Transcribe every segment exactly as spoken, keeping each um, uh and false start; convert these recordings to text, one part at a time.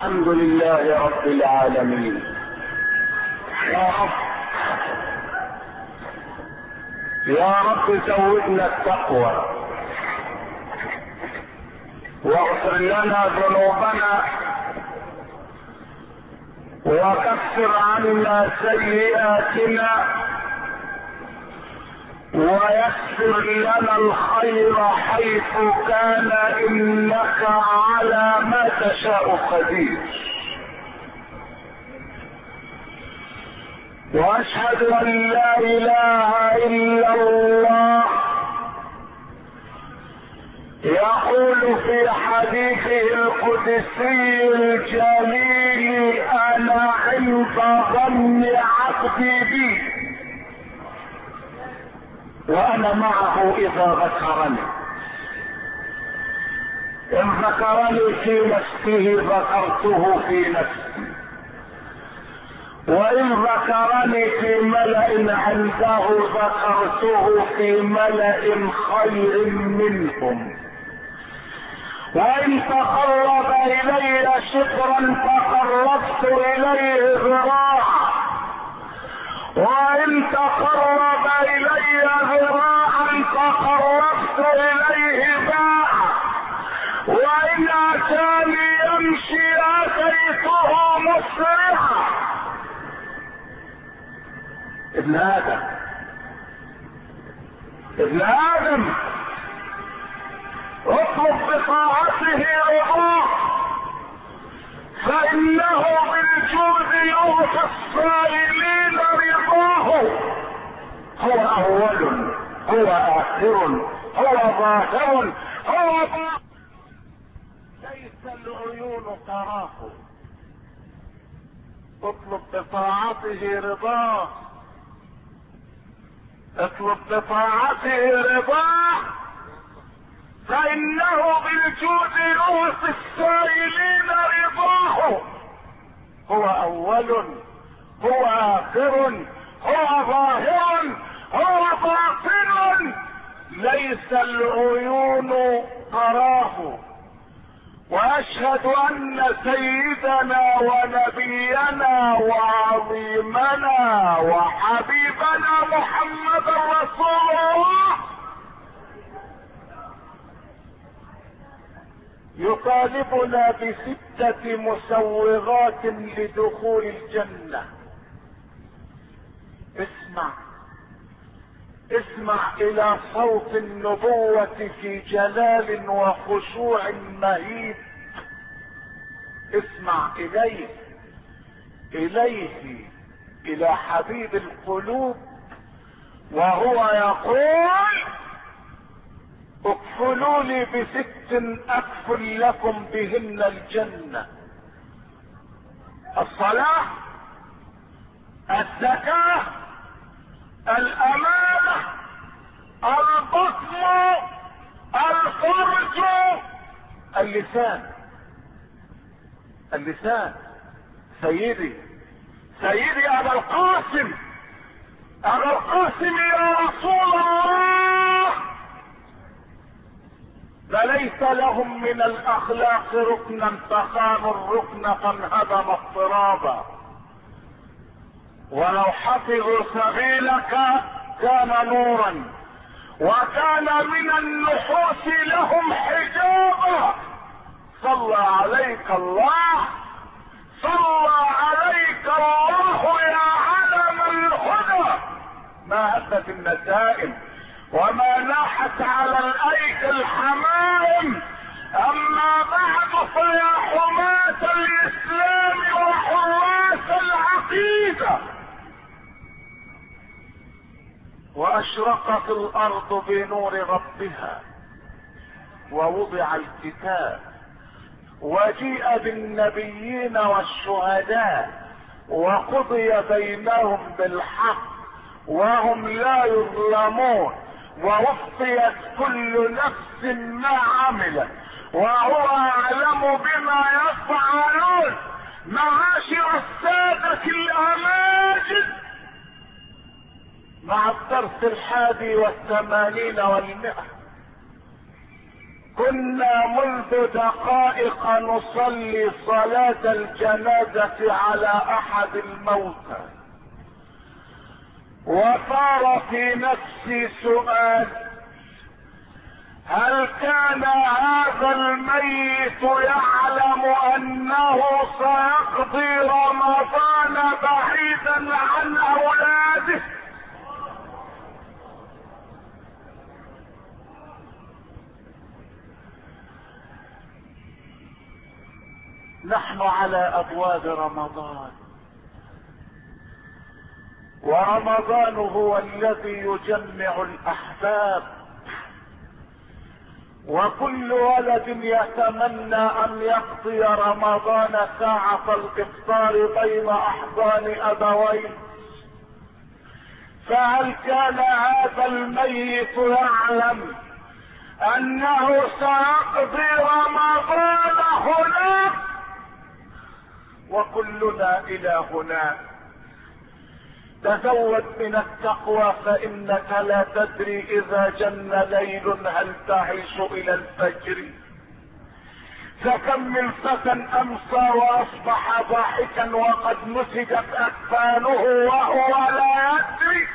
الحمد لله رب العالمين. يا رب يا رب زودنا التقوى واغفر لنا ذنوبنا وكفر عنا سيئاتنا ويسر لنا الخير حيث كان، انك على ما تشاء قدير. واشهد ان لا اله الا الله يقول في حديثه القدسي الجليل: انا عند ظن عبدي بي وانا معه اذا ذكرني. ان ذكرني في نفسه ذكرته في نفسي، وان ذكرني في ملأ عنده ذكرته في ملأ خير منهم. وان تقرب الي شبرا تقربت اليه ذراعا، وان تقرب الي ذراعا تقربت اليه باعا، وان اتاني يمشي اتيته مسرعا. ابن ادم ابن ادم اطلب بطاعته رضاه، فانه بالجود يعطي الصائلين رضاه. هو اول، هو اخر، هو ظاهر، هو باطن، ليس العيون تراه. اطلب بطاعته رضاه، اطلب بطاعته رضاه، فانه بالجود يعطي السائلين رضاه. هو اول، هو اخر، هو ظاهر، هو باطن، ليس العيون تراه. واشهد ان سيدنا ونبينا وعظيمنا وحبيبنا محمد رسول الله يطالبنا بستة مسوغات لدخول الجنة. اسمع اسمع الى صوت النبوة في جلال وخشوع مهيب. اسمع اليه اليه الى حبيب القلوب وهو يقول: اكفلوا لي بست اكفل لكم بهن الجنة: الصلاة، الزكاة، الامانة، البطن، الفرج، اللسان. اللسان. سيدي سيدي ابا القاسم ابا القاسم يا رسول الله، فليس لهم من الاخلاق ركنا فخانوا الركن فانهدم اضطرابا. ولو حفظوا سبيلك كان نورا، وكان من النحوس لهم حجابا. صلى عليك الله، صلى عليك الله يا علم الهدى. ما هبت النسائم وما لاحت على الايك الحمائم. اما بعد فيا حماة الاسلام وحراس العقيدة، واشرقت الارض بنور ربها، ووضع الكتاب، وجيء بالنبيين والشهداء، وقضي بينهم بالحق وهم لا يظلمون، ووفيت كل نفس ما عملت، وهو اعلم بما يفعلون. معاشر السادة الاماجد، مع الدرس الحادي والثمانين والمئة كنا منذ دقائق نصلي صلاة الجنازة على احد الموتى، وصار في نفسي سؤال: هل كان هذا الميت يعلم انه سيقضي رمضان بعيدا عن اولاده؟ نحن على ابواب رمضان، ورمضان هو الذي يجمع الاحباب، وكل ولد يتمنى ان يقضي رمضان ساعة الافطار بين احضان ابويه. فهل كان هذا الميت يعلم انه سيقضي رمضان هناك؟ وكلنا الى هناك. تزود من التقوى فانك لا تدري اذا جن ليل هل تعيش الى الفجر. فكم من فتى امسى واصبح ضاحكا وقد نسجت اكفانه وهو لا يدري،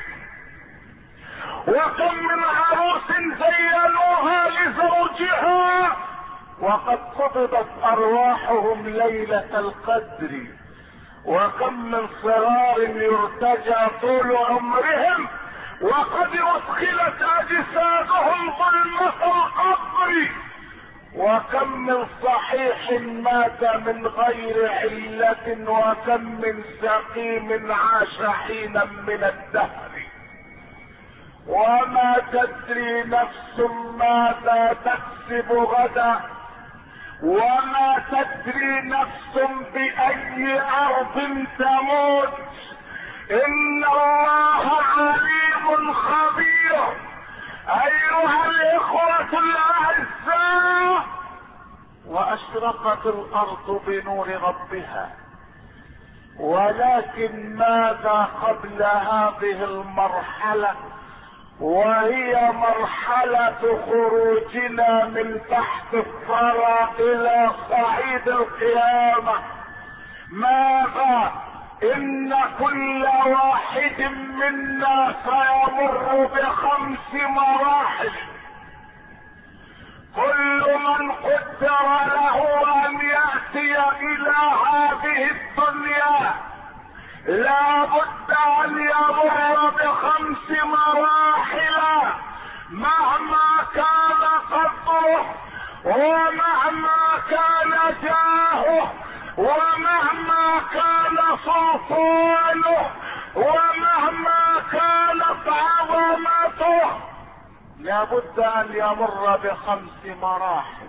وكم من عروس زينوها لزوجها وقد قبضت ارواحهم ليلة القدر، وكم من صغار يرتجى طول عمرهم وقد ادخلت اجسادهم ظلمة القبر، وكم من صحيح مات من غير علة، وكم من سقيم عاش حينا من الدهر. وما تدري نفس ماذا تكسب غدا، وما تدري نفس بأي أرض تموت. إن الله عليم خبير. أيها الإخوة الأعزاء، وأشرقت الأرض بنور ربها، ولكن ماذا قبل هذه المرحلة، وهي مرحلة خروجنا من تحت الثرى الى صعيد القيامة؟ ماذا؟ ان كل واحد منا سيمر بخمس مراحل، كل من قدر له ان يأتي الى هذه الدنيا لا بد ان يمر بخمس مراحل، مهما كان قدره ومهما كان جاهه ومهما كان سلطانه ومهما كانت عظمته، لا بد ان يمر بخمس مراحل.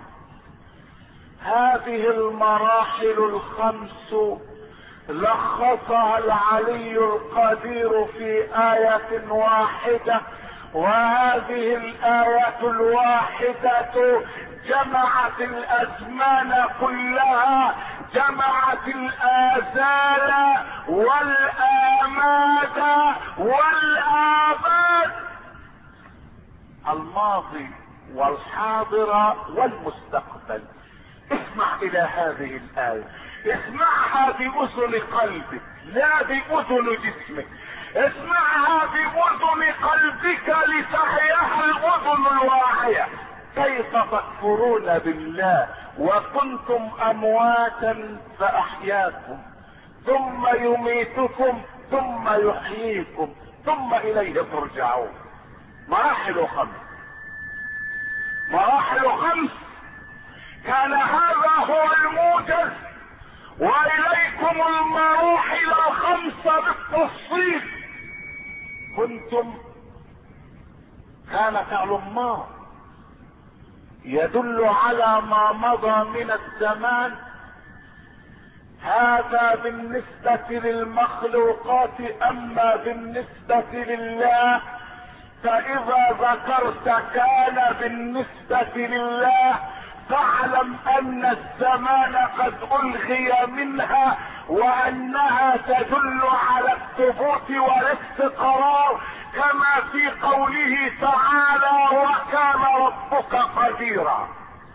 هذه المراحل الخمس لخصها العلي القدير في آية واحدة، وهذه الآية الواحدة جمعت الأزمان كلها، جمعت الآزال والآماد والآباد، الماضي والحاضر والمستقبل. اسمع إلى هذه الآية، اسمعها بأذن قلبك لا بأذن جسمك، اسمعها بأذن قلبك لتحياها الأذن الواعية. كيف تكفرون بالله وكنتم أمواتا فأحياكم، ثم يميتكم ثم يحييكم ثم إليه ترجعون. مراحل خمس، مراحل خمس. كان هذا هو الموجز، وإليكم المراحل الخمسة بالتفصيل. كنتم، كان فعل الله يدل على ما مضى من الزمان، هذا بالنسبة للمخلوقات. اما بالنسبة لله فاذا ذكرت كان بالنسبة لله فاعلم ان الزمان قد الغي منها، وانها تدل على الثبوت والاستقرار، كما في قوله تعالى: وكان ربك قديرا.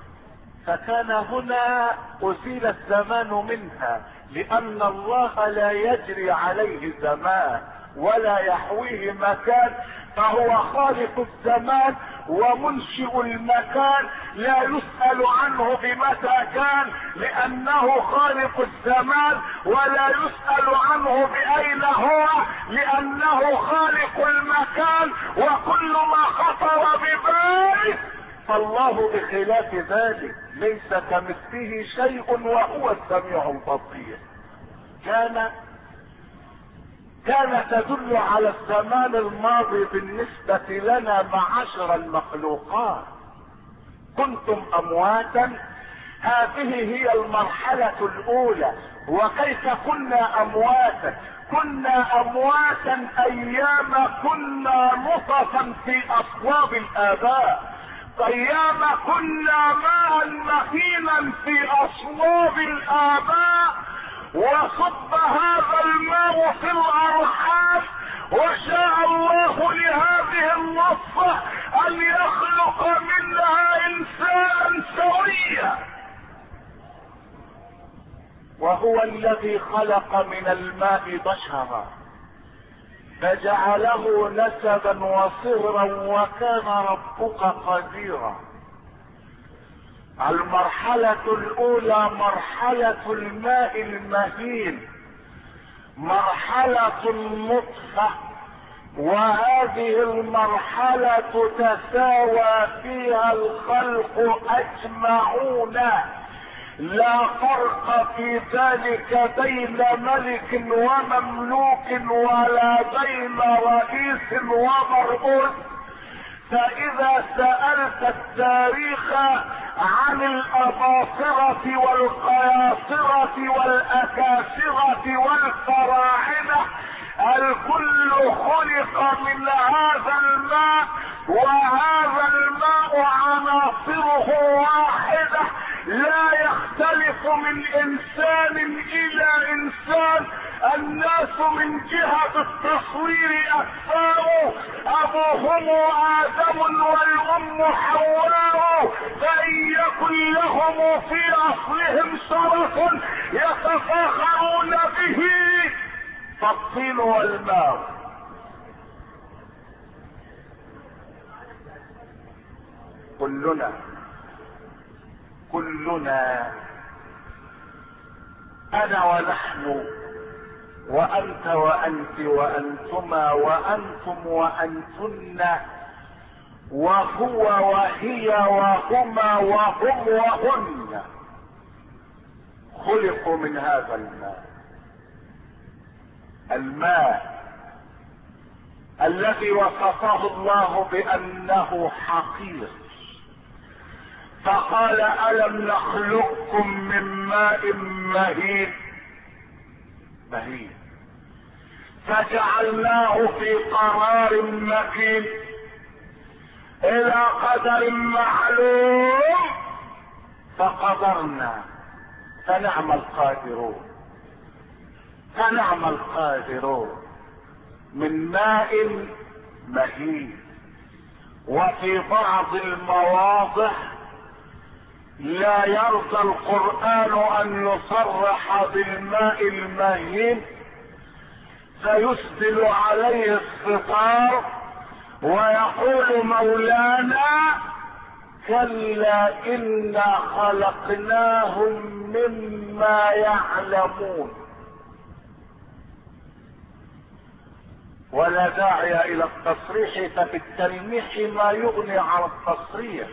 فكان هنا أزيل الزمان منها، لأن الله لا يجري عليه زمان ولا يحويه مكان، فهو خالق الزمان ومنشئ المكان، لا يسأل عنه بمتى كان لأنه خالق الزمان، ولا يسأل عنه بأين هو لأنه خالق المكان، وكل ما خطر بباله فالله بخلاف ذلك ليس كمثله شيء وهو السميع البصير. كان كان تدل على الزمان الماضي بالنسبة لنا معاشر المخلوقات. كنتم أمواتا، هذه هي المرحلة الأولى. وكيف كنا أمواتا؟ كنا أمواتا أيام كنا نطفا في أصلاب الآباء، أيام كنا ماء مهينا في أصلاب الآباء، وصب هذا الماء في الأرحام، وشاء الله لهذه النصة أن يخلق منها إنسانا سويا، وهو الذي خلق من الماء بشرا فجعله نسبا وصهرا وكان ربك قديرا. المرحلة الأولى مرحلة الماء المهين، مرحلة النطفة، وهذه المرحلة تساوى فيها الخلق أجمعون، لا فرق في ذلك بين ملك ومملوك ولا بين رئيس ومرؤوس. فإذا سألت التاريخ عن الأباصرة والقياصرة والأكاسرة والفراعنة، الكل خلق من هذا الماء، وهذا الماء عناصره واحدة لا يختلف من إنسان إلى إنسان. الناس من جهة التصوير أكثر، أبوهم آدم والأم حواء، فإن يكن لهم في أصلهم شرف يتفاخرون به فالطين والماء. كلنا كلنا أنا ونحن وأنت وأنت وأنتما وأنتم وأنتن وهو وهي وهما وهم وهن خلقوا من هذا الماء، الماء الذي وصفه الله بأنه حقير، فقال ألم نخلقكم من ماء مهين مهين فجعلناه في قرار مكين إلى قدر معلوم فقدرنا فنعم القادرون فنعم القادرون من ماء مهين. وفي بعض المواضع لا يرضى القرآن أن يصرح بالماء المهين، فيسدل عليه الستار ويقول مولانا كلا إنا خلقناهم مما يعلمون. ولا داعي إلى التصريح، ففي التلميح ما يغني عن التصريح،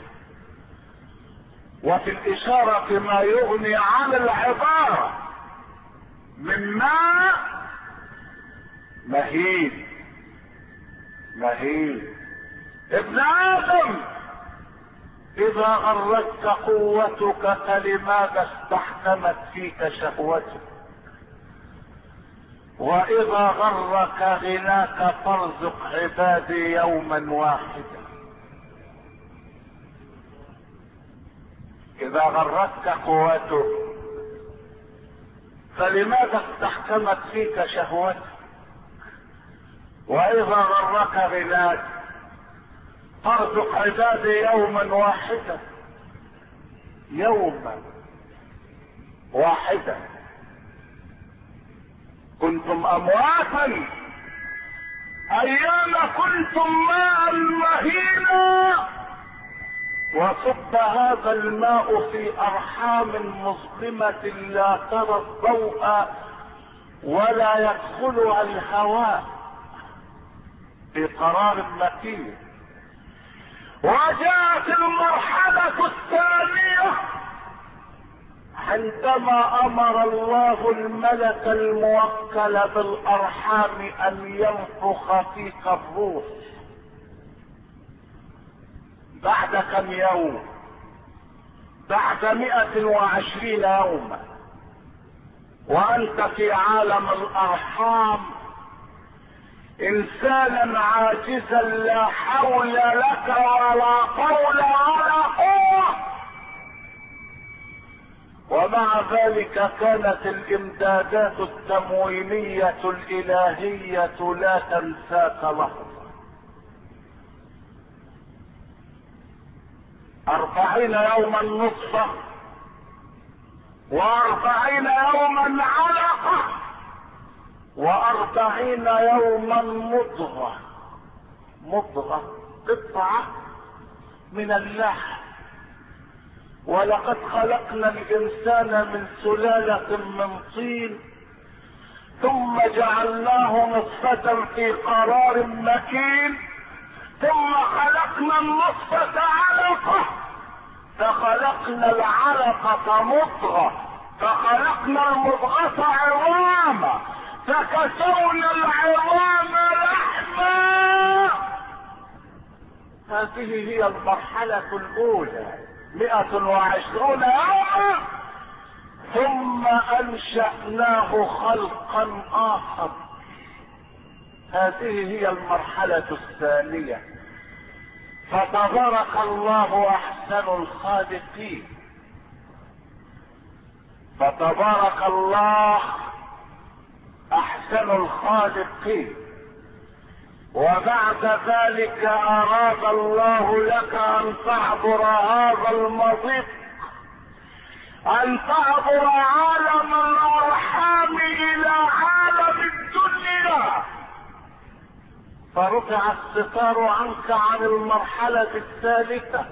وفي الإشارة ما يغني عن العبارة. من ماء مهين مهين. ابن آدم إذا غرتك قوتك فلماذا استحكمت فيك شهوتك؟ وإذا غرك غناك فارزق عبادي يوما واحدا. إذا غرتك قوتك فلماذا استحكمت فيك شهوتك؟ وإذا غرك غناك فارزق عبادي يوما واحدا. يوما واحدا كنتم امواتا ايام كنتم ماء مهينا، وصب هذا الماء في ارحام مظلمة لا ترى الضوء ولا يدخلها الهواء في قرار مكين. وجاءت المرحلة الثانية عندما امر الله الملك الموكل بالارحام ان ينفخ فيك الروح بعد كم يوم؟ بعد مئة وعشرين يوما، وانت في عالم الارحام انسانا عاجزا لا حول لك ولا قول ولا قوة، ومع ذلك كانت الامدادات التموينية الالهية لا تنساك لحظة. اربعين يوما نطفة، واربعين يوما علقة، واربعين يوما مضغة. مضغة قطعة من اللحم. ولقد خلقنا الانسان من سلالة من طين ثم جعلناه نطفة في قرار مكين، ثم خلقنا النطفة علقة، فخلقنا العلقة مضغة، فخلقنا المضغة عظاما، فكسونا العظام لحما. هذه هي المرحلة الاولى، مئة وعشرون يوما، ثم انشأناه خلقا اخر. هذه هي المرحلة الثانية. فتبارك الله احسن الخالقين، فتبارك الله احسن الخالقين. وبعد ذلك اراد الله لك ان تعبر هذا المضيق، ان تعبر عالم الارحام الى عالم الدنيا، فرفع الستار عنك عن المرحلة الثالثة.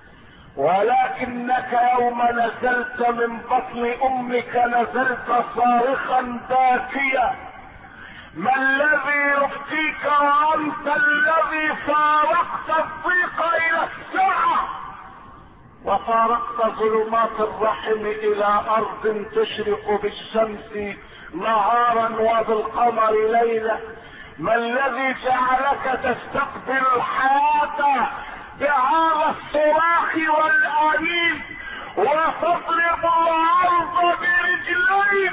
ولكنك يوم نزلت من بطن امك نزلت صارخا باكيا: ما الذي يبكيك وانت الذي فارقت الضيق الى الساعة، وفارقت ظلمات الرحم الى ارض تشرق بالشمس نهارا وبالقمر ليلا؟ ما الذي جعلك تستقبل الحياة بهذا الصراخ والانين وتضرب الارض برجليك؟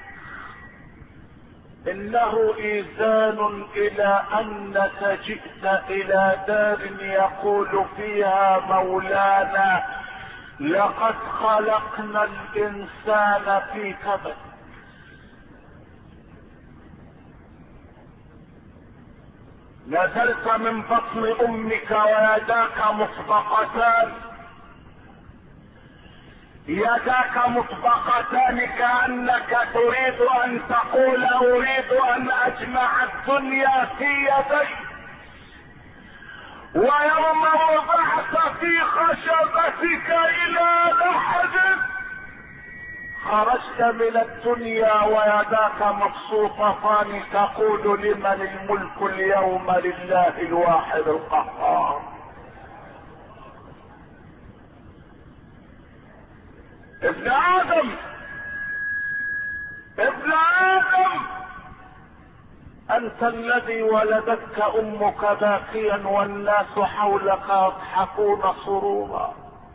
انه ايذان الى انك جئت الى دار يقول فيها مولانا: لقد خلقنا الانسان في كبد. نزلت من بطن امك ويداك مطبقتان، يداك مطبقتان كأنك تريد ان تقول اريد ان اجمع الدنيا في يدي. ويوم وضعت في خشبتك الى لحد خرجت من الدنيا ويداك مبسوطتان تقول: لمن الملك اليوم؟ لله الواحد القهار. ابن ادم ابن ادم انت الذي ولدتك امك باكيا والناس حولك يضحكون سرورا.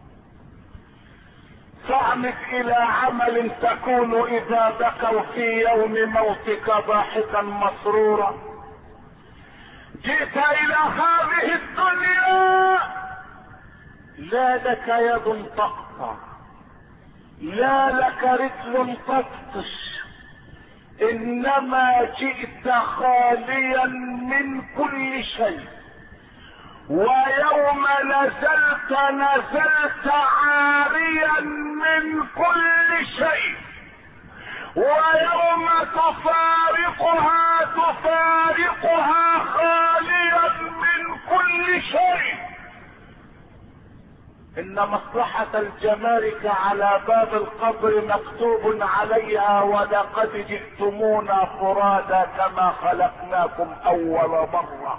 فاعمد الى عمل تكون اذا بكوا في يوم موتك ضاحكا مسرورا. جئت الى هذه الدنيا لا لك يد تقطع، لا لك رجل تبطش، انما جئت خاليا من كل شيء، ويوم نزلت نزلت عاريا من كل شيء، ويوم تفارقها تفارقها خاليا من كل شيء. ان مصلحة الجمارك على باب القبر مكتوب عليها: ولقد جئتمونا فرادا كما خلقناكم اول مرة.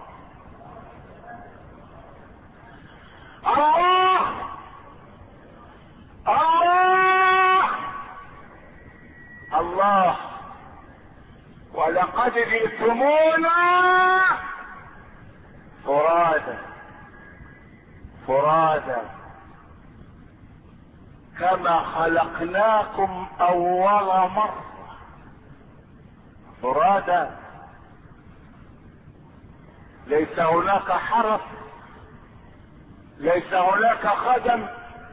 الله الله الله، ولقد جئتمونا فرادا فرادا كما خلقناكم اول مرة. فرادا، ليس هناك حرس، ليس هناك خدم،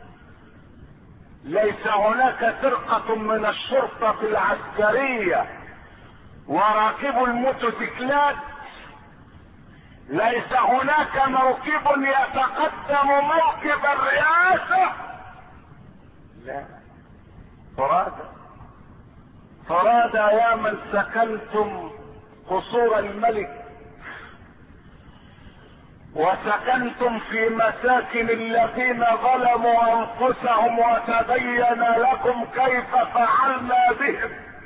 ليس هناك فرقة من الشرطة العسكرية وراكب الموتوسيكلات، ليس هناك موكب يتقدم موكب الرئاسة، لا، فرادى فرادى يا من سكنتم قصور الملك وسكنتم في مساكن الذين ظلموا انفسهم، وتبين لكم كيف فعلنا بهم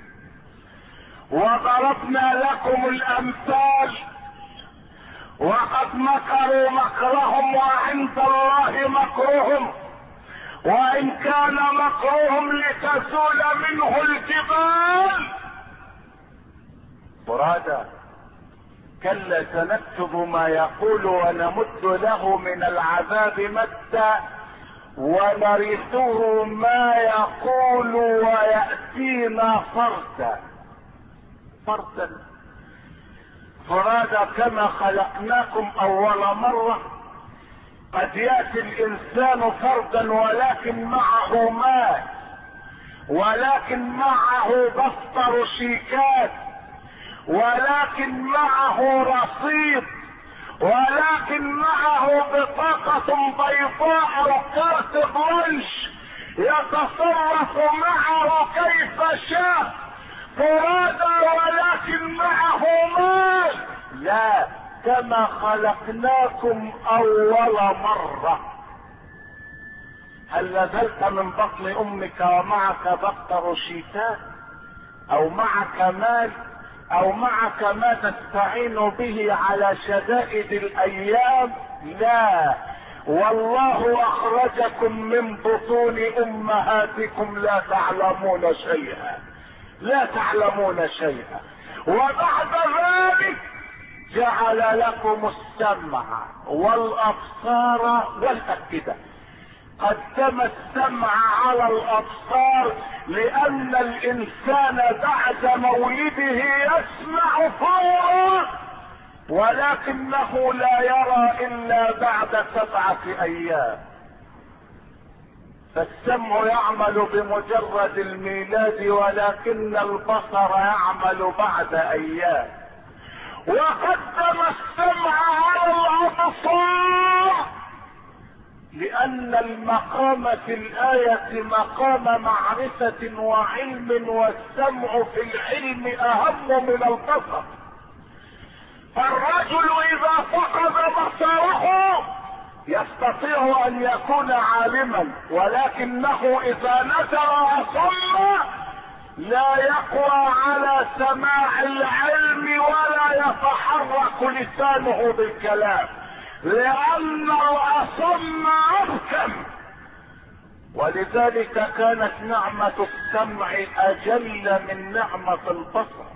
وضربنا لكم الامثال. وقد مكروا مكرهم وعند الله مكرهم، وان كان مكرهم لتزول منه الجبال. فرادى، كلا سنكتب ما يقول ونمد له من العذاب مدا ونرثه ما يقول ويأتينا فردا فردا. فرادى كما خلقناكم اول مرة. قد يأتي الانسان فردا ولكن معه مال، ولكن معه دفتر شيكات، ولكن معه رصيد، ولكن معه بطاقة بيضاء او كارت بلانش يتصرف معه كيف شاء. فرادى ولكن معه مال. لا، كما خلقناكم اول مرة. هل نزلت من بطن امك ومعك دفتر شيكات او معك مال او معك ما تستعين به على شدائد الايام؟ لا، والله اخرجكم من بطون امهاتكم لا تعلمون شيئا لا تعلمون شيئا وبعد ذلك جعل لكم السمع والابصار والافئدة. قدم السمع على الابصار لان الانسان بعد مولده يسمع فورا، ولكنه لا يرى الا بعد سبعة ايام. فالسمع يعمل بمجرد الميلاد، ولكن البصر يعمل بعد ايام. وقدم السمع على الابصار لان المقام في الاية مقام معرفة وعلم، والسمع في العلم اهم من البصر. فالرجل اذا فقد بصره يستطيع ان يكون عالما، ولكنه اذا نزل اصم لا يقوى على سماع العلم ولا يتحرك لسانه بالكلام، لان الاصم ابكم. ولذلك كانت نعمة السمع اجل من نعمة البصر.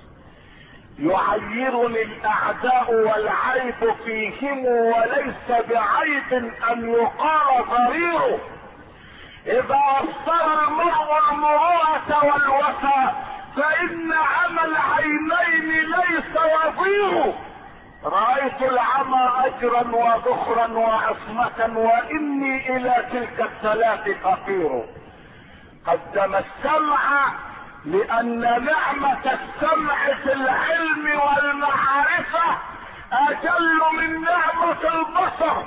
يعيرني الاعداء والعيب فيهم، وليس بعيب ان يقال ضريره. اذا ابصر المرء المروءة والوفاء فان عمى العينين ليس يضير. رأيت العمى اجرا وذخرا وعصمة، واني الى تلك الثلاث فقير. قدم السمع لان نعمة السمع في العلم والمعرفة اجل من نعمة البصر،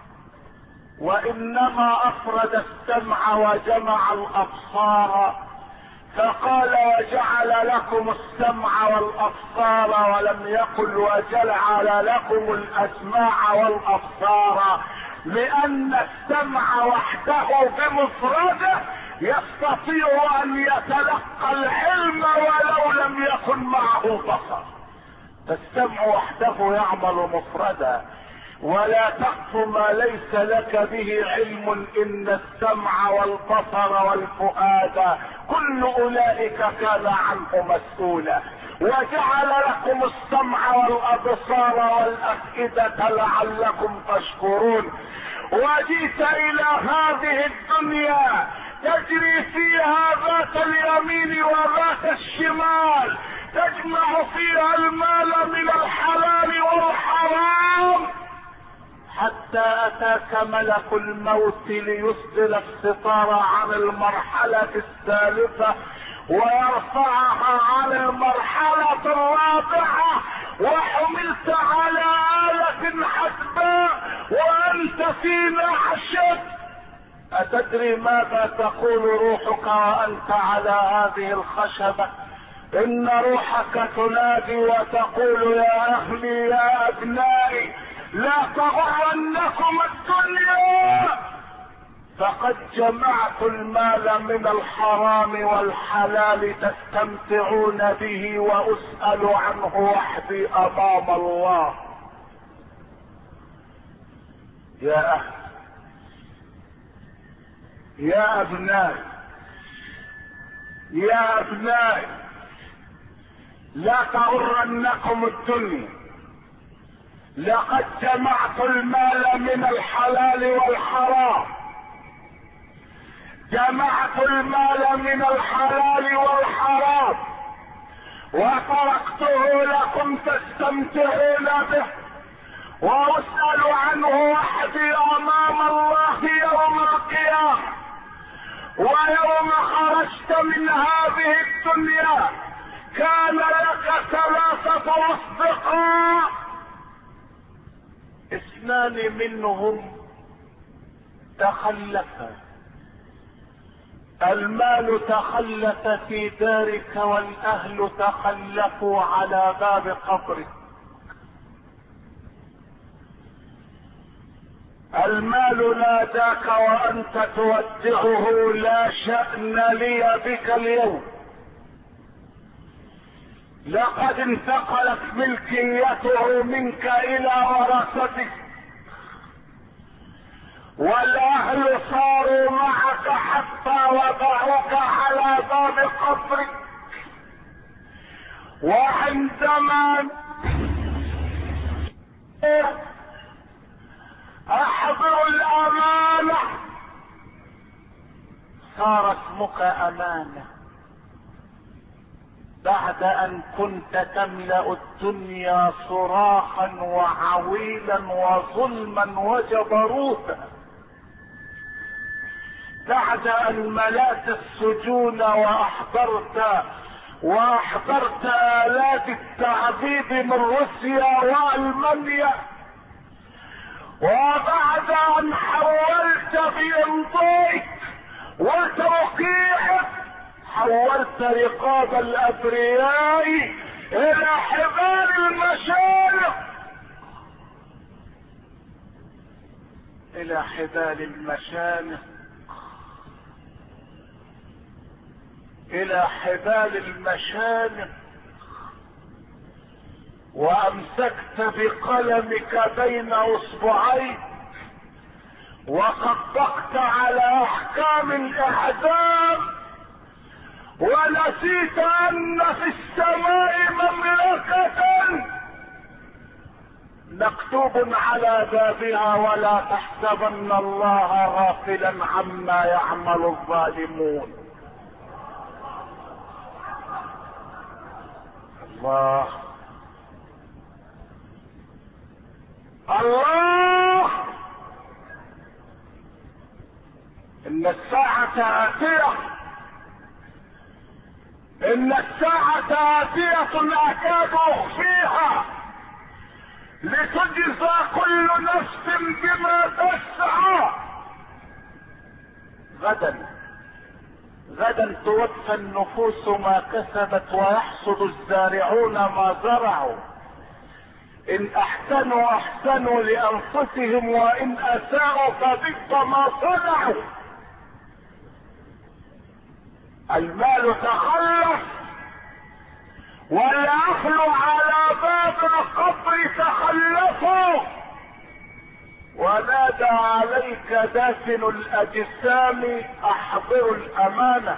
وانما افرد السمع وجمع الابصار، فقال وجعل لكم السمع والابصار، ولم يقل وجعل لكم الاسماع والابصار، لان السمع وحده بمفرده يستطيع ان يتلقى العلم ولو لم يكن معه البصر. السمع وحده يعمل مفردا. ولا تقف ما ليس لك به علم، ان السمع والبصر والفؤاد كل اولئك كان عنه مسؤولا. وجعل لكم السمع والابصار والافئدة لعلكم تشكرون. وجئت الى هذه الدنيا تجري فيها ذات اليمين وذات الشمال، تجمع فيها المال من الحلال والحرام، حتى اتاك ملك الموت ليسدل الستار عن المرحلة الثالثة ويرفعها عن المرحلة الرابعة، وحملت على آلة حسباء وانت في نعشك. اتدري ماذا تقول روحك وانت على هذه الخشبة؟ ان روحك تنادي وتقول يا اهلي يا ابنائي لا تغرنكم الدنيا، فقد جمعت المال من الحرام والحلال تستمتعون به، واسأل عنه وحدي امام الله. يا اهل يا ابنائي يا ابنائي لا تغرنكم الدنيا، لقد جمعت المال من الحلال والحرام، جمعت المال من الحلال والحرام وتركته لكم تستمتعون به، واسأل عنه وحدي امام الله يوم القيامة. ويوم خرجت من هذه الدنيا كان لك ثلاثة اصدقاء، اثنان منهم تخلفا، المال تخلف في دارك والاهل تخلفوا على باب قبرك. المال ناداك وانت تودعه لا شأن لي بك اليوم، لقد انتقلت ملكيته منك الى ورثتك، والاهل صاروا معك حتى وضعوك على باب قبرك. وعندما احضر الامانة صار اسمك امانة، بعد ان كنت تملأ الدنيا صراخا وعويلا وظلما وجبروتا، بعد ان ملأت السجون واحضرت واحضرت آلات التعذيب من روسيا والمانيا، وبعد ان حولت بامضائك وتوقيعك حولت رقاب الابرياء الى حبال المشارق، الى حبال المشانق، الى حبال المشانق، وامسكت بقلمك بين اصبعيك وطبقت على احكام الاعدام، ونسيت ان في السماء مملكة مكتوب على بابها ولا تحسبن الله غافلا عما يعمل الظالمون. الله الله ان الساعة آتية، ان الساعة آتية اكاد اخفيها، لتجزى كل نفس بما تسعى. غدا غدا توفى النفوس ما كسبت ويحصد الزارعون ما زرعوا. ان احسنوا احسنوا لانفسهم وان اساءوا فبئس ما صنعوا. المال تخلص والاهل على باب القبر تخلفوا، ونادى عليك دافن الاجسام احضروا الامانة.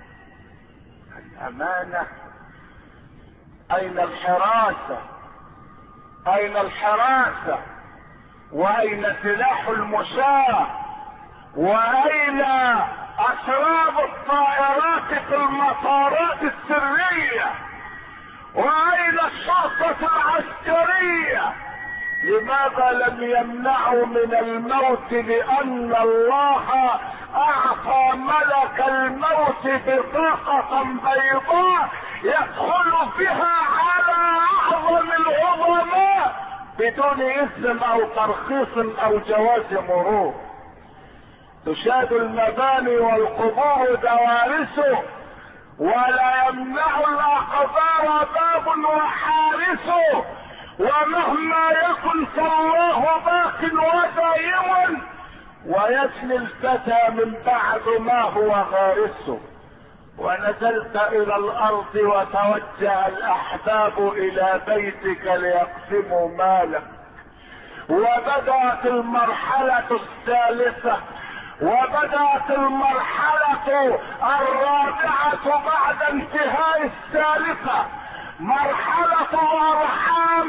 الامانة اين الحراسة؟ اين الحراسة؟ واين سلاح المشاة؟ واين اسراب الطائرات في المطارات السرية؟ واين الشرطة العسكرية؟ لماذا لم يمنعوا من الموت؟ لان الله اعطى ملك الموت بطاقة بيضاء يدخل بها على اعظم العظماء بدون اذن او ترخيص او جواز مرور. تشاد المباني والقبور دوارسه ولا يمنع الاقدار باب وحارسه، ومهما يكن فالله باق ودائم، ويفني الفتى من بعد ما هو غارسه. ونزلت الى الارض وتوجه الاحباب الى بيتك ليقسموا مالك، وبدأت المرحلة الثالثة وبدأت المرحلة الرابعة بعد انتهاء الثالثة، مرحلة الارحام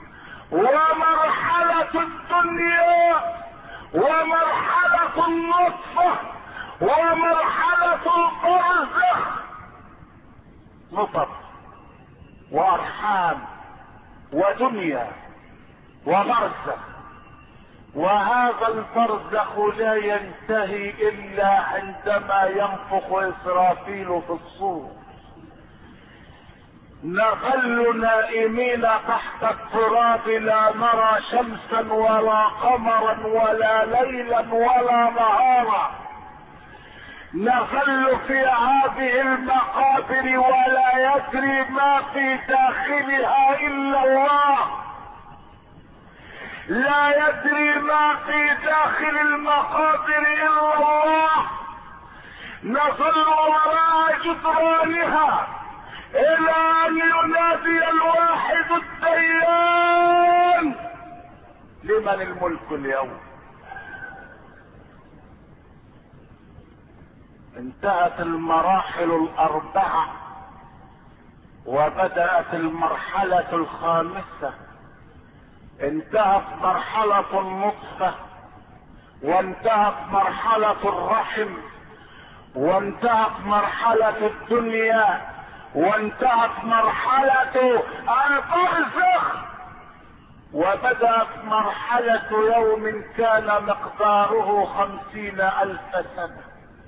ومرحلة الدنيا ومرحلة النطفة ومرحلة البرزخ. نطف وارحام ودنيا وبرزخ، وهذا البرزخ لا ينتهي الا عندما ينفخ اسرافيل في الصور. نظل نائمين تحت التراب لا نرى شمسا ولا قمرا ولا ليلا ولا نهارا. نظل في هذه المقابر ولا يدري ما في داخلها الا الله. لا يدري ما في داخل المقابر الا الله. نظل وراء جدرانها الى ان ينادي الواحد الديان: لمن الملك اليوم؟ انتهت المراحل الاربعة وبدأت المرحلة الخامسة. انتهت مرحلة النطفة، وانتهت مرحلة الرحم، وانتهت مرحلة الدنيا، وانتهت مرحلة البرزخ، وبدأت مرحلة يوم كان مقداره خمسين الف سنة.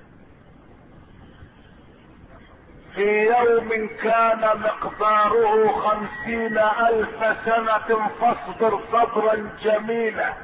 في يوم كان مقداره خمسين الف سنة فاصبر صبرا جميلا.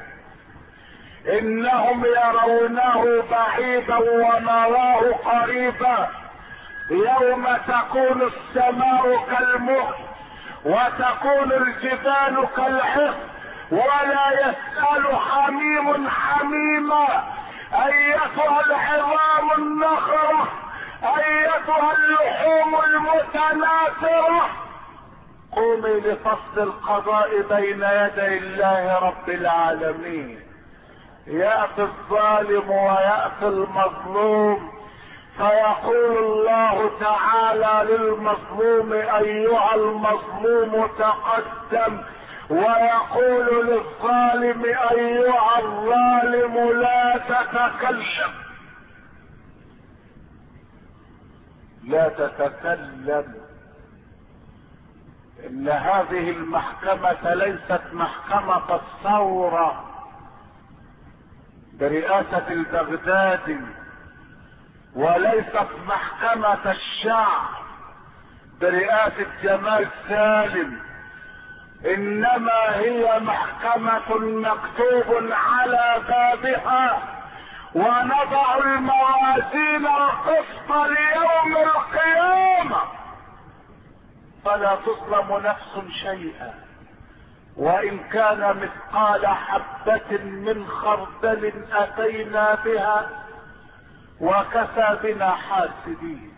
انهم يرونه بعيدا ونراه قريبا. يوم تكون السماء كالمهل وتكون الجبال كالعهن ولا يسأل حميم حميما: ايتها العظام النخرة، ايتها اللحوم المتناثرة، قومي لفصل القضاء بين يدي الله رب العالمين. يأتي الظالم ويأتي المظلوم، فيقول الله تعالى للمظلوم: ايها المظلوم تقدم، ويقول للظالم: ايها الظالم لا تتكلم. لا تتكلم. ان هذه المحكمة ليست محكمة الثورة برئاسة البغدادي، وليست محكمة الشعب برئاسة جمال سالم، انما هي محكمة مكتوب على بابها: ونضع الموازين القسط ليوم القيامة فلا تظلم نفس شيئا، وان كان مثقال حبة من خردل اتينا بها وكفى بنا حاسبين.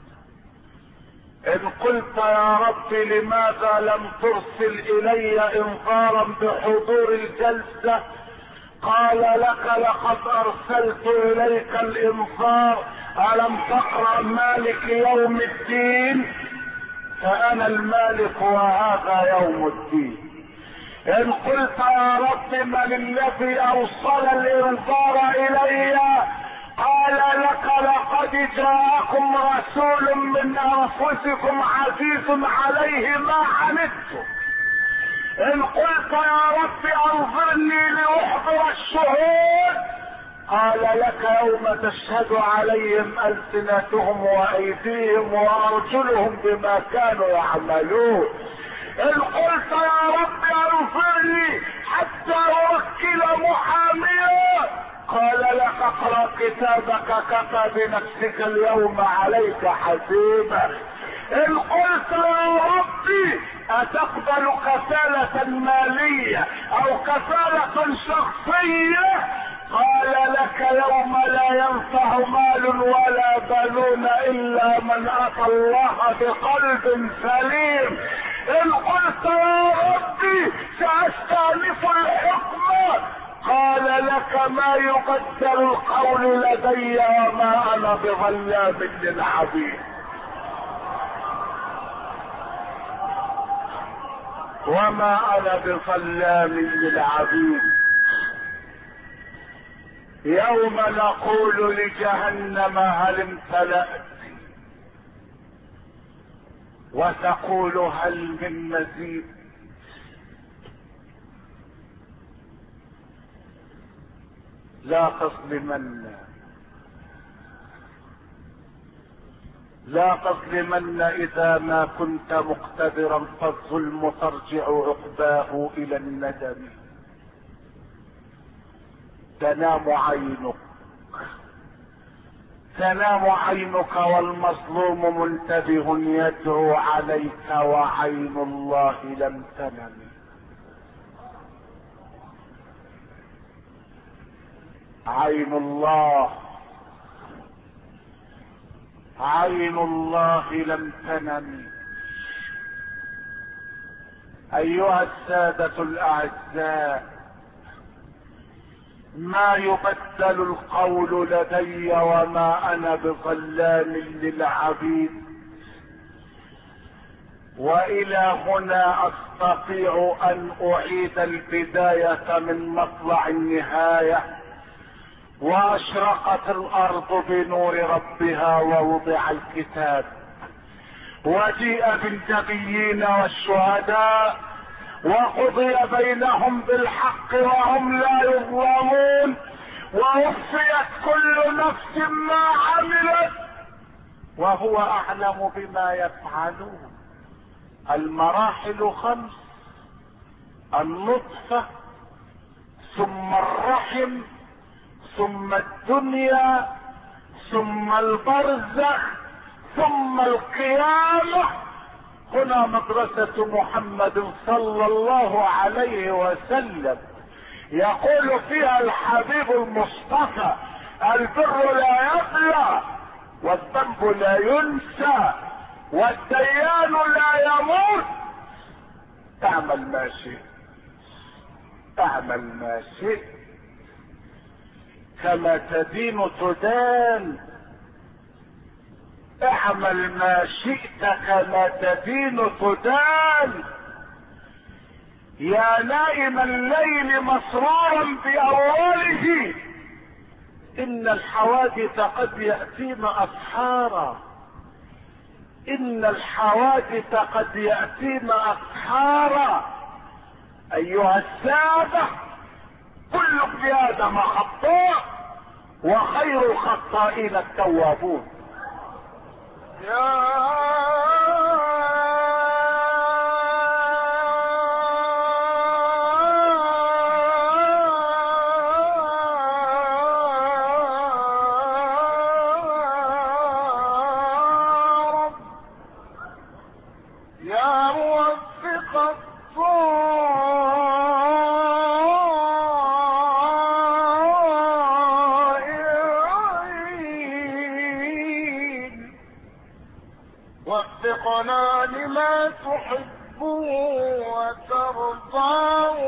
ان قلت يا رب لماذا لم ترسل الي انذارا بحضور الجلسة، قال لك: لقد ارسلت اليك الانذار، الم تقرأ مالك يوم الدين؟ فانا المالك وهذا يوم الدين. ان قلت يا رب من الذي اوصل الانذار الي، قال لك: لقد جاءكم رسول من انفسكم عزيز عليه ما عنتم. ان قلت يا رب انظرني لاحضر الشهود، قال لك: يوم تشهد عليهم السنتهم وايديهم وارجلهم بما كانوا يعملون. ان قلت يا رب انظرني حتى اوكل محاميا، قال لك: اقرأ كتابك كفى بنفسك اليوم عليك حسيبا. ان قلت يا ربي اتقبل كفالة مالية او كفالة شخصية، قال لك: يوم لا ينفع مال ولا بنون الا من اتى الله بقلب سليم. ان قلت يا ربي ساستأنف الحكم، قال لك: ما يقدر القول لدي وما انا بظلام للعبيد. وما انا بظلام للعبيد. يوم نقول لجهنم: هل امتلأت؟ وتقول: هل من مزيد؟ لا تظلمن، لا تظلمن اذا ما كنت مقتدرا، فالظلم ترجع عقباه الى الندم. تنام عينك تنام عينك والمظلوم منتبه يدعو عليك، وعين الله لم تنم. عين الله عين الله لم تنم. ايها السادة الاعزاء، ما يبدل القول لدي وما انا بظلام للعبيد. والى هنا استطيع ان اعيد البداية من مطلع النهاية. واشرقت الارض بنور ربها ووضع الكتاب، وجيء بالنبيين والشهداء، وقضي بينهم بالحق وهم لا يظلمون، ووفيت كل نفس ما عملت وهو اعلم بما يفعلون. المراحل خمس: النطفة، ثم الرحم، ثم الدنيا، ثم البرزخ، ثم القيامة. هنا مدرسة محمد صلى الله عليه وسلم، يقول فيها الحبيب المصطفى: البر لا يبلى، والذنب لا ينسى، والديان لا يموت. اعمل ما شئت، اعمل ما شئت، كما تدين تدان. اعمل ما شئت كما تدين تدان. يا نائم الليل مسرورا بأوله، ان الحوادث قد يأتين أسحارا، ان الحوادث قد يأتين أسحارا. ايها السادة، كل ابن ادم خطاء، وخير الخطائين التوابون. يا موفق الطائعين وفقنا لما تحب وترضى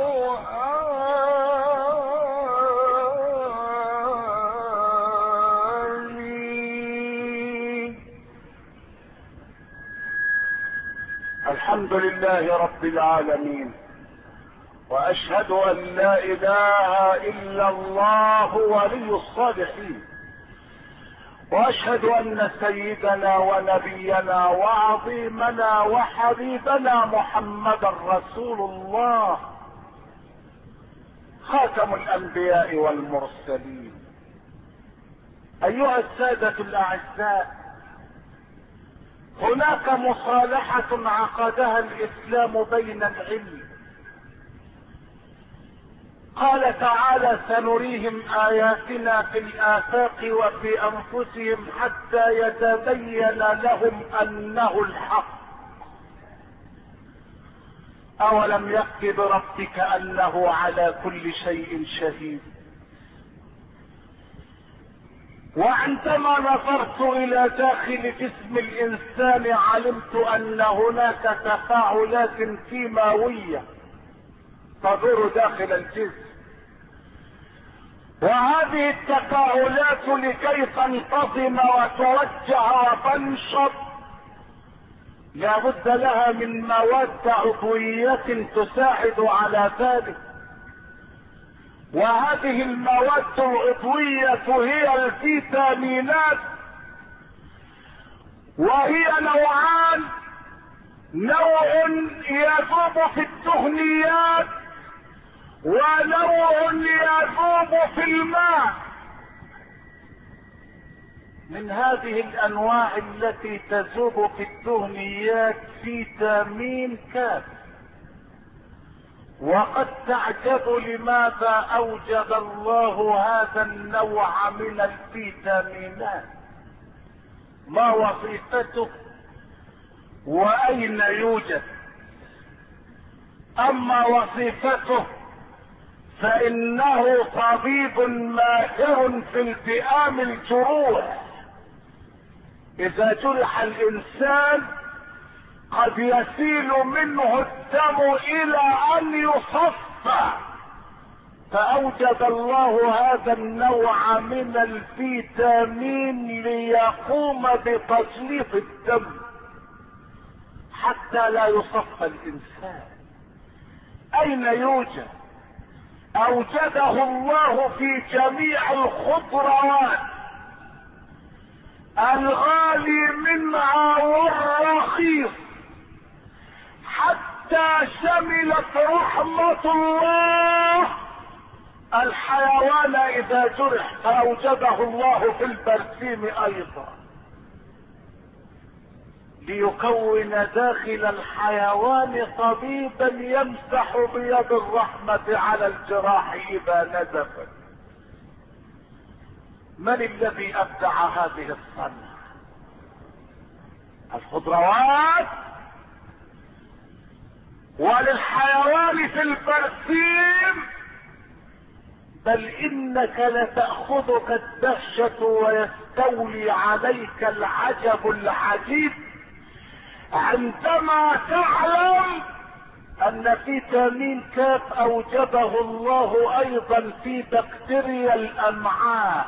الحمد لله رب العالمين، واشهد ان لا اله الا الله ولي الصالحين، واشهد ان سيدنا ونبينا وعظيمنا وحبيبنا محمدا رسول الله خاتم الانبياء والمرسلين. ايها السادة الاعزاء، هناك مصالحة عقدها الاسلام بين العلم. قال تعالى: سنريهم اياتنا في الافاق وفي انفسهم حتى يتبين لهم انه الحق. اولم يكف بربك انه على كل شيء شهيد. وعندما نظرت الى داخل جسم الانسان علمت ان هناك تفاعلات كيماوية تدور داخل الجسم، وهذه التفاعلات لكي تنتظم وتوجه وتنشط لابد لها من مواد عضوية تساعد على ذلك، وهذه المواد العضوية هي الفيتامينات، وهي نوعان: نوع يذوب في الدهنيات ونوع يذوب في الماء. من هذه الانواع التي تذوب في الدهنيات فيتامين كاف، وقد تعجب لماذا اوجد الله هذا النوع من الفيتامينات، ما وظيفته واين يوجد؟ اما وظيفته فانه طبيب ماهر في التئام الجروح. اذا جرح الانسان قد يسيل منه الدم الى ان يصفى، فاوجد الله هذا النوع من الفيتامين ليقوم بتصليف الدم حتى لا يصفى الانسان. اين يوجد؟ اوجده الله في جميع الخضروات الغالي منها والرخيص، حتى شملت رحمة الله الحيوان اذا جرح فاوجده الله في البرسيم ايضا ليكون داخل الحيوان طبيبا يمسح بيد الرحمة على الجراح اذا نزفت. من الذي ابدع هذه الصنعة؟ الخضروات. وللحيوان في البرسيم بل انك لتأخذك الدهشة ويستولي عليك العجب العجيب عندما تعلم ان فيتامين كاف اوجده الله ايضا في بكتيريا الامعاء.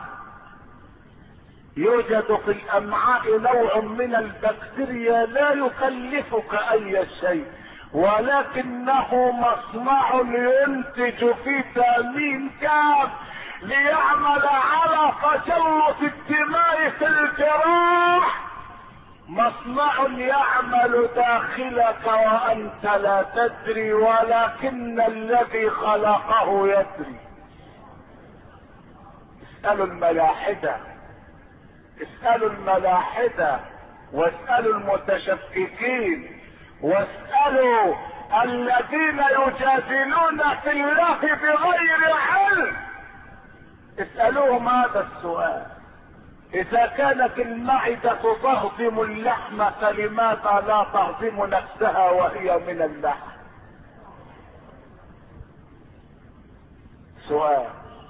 يوجد في الامعاء نوع من البكتيريا لا يكلفك اي شيء، ولكنه مصنع ينتج فيتامين كاف ليعمل على تجلط الدماء في الجراح، مصنع يعمل داخلك وانت لا تدري، ولكن الذي خلقه يدري. اسألوا الملاحدة، اسألوا الملاحدة واسألوا المتشككين واسألوا الذين يجادلون في الله بغير علم، اسألوهم هذا السؤال: اذا كانت المعدة تهضم اللحم فلماذا لا تهضم نفسها وهي من اللحم؟ سؤال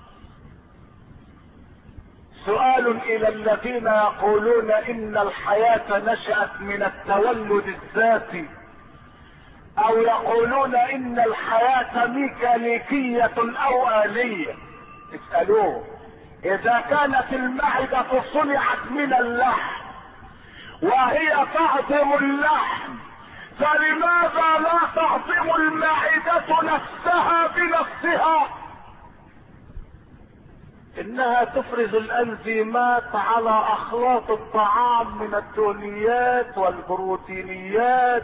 سؤال الى الذين يقولون ان الحياة نشأت من التولد الذاتي، او يقولون ان الحياة ميكانيكية او آلية. اسألوه اذا كانت المعدة صنعت من اللحم وهي تهضم اللحم فلماذا لا تهضم المعدة نفسها بنفسها؟ انها تفرز الانزيمات على اخلاط الطعام من الدهنيات والبروتينيات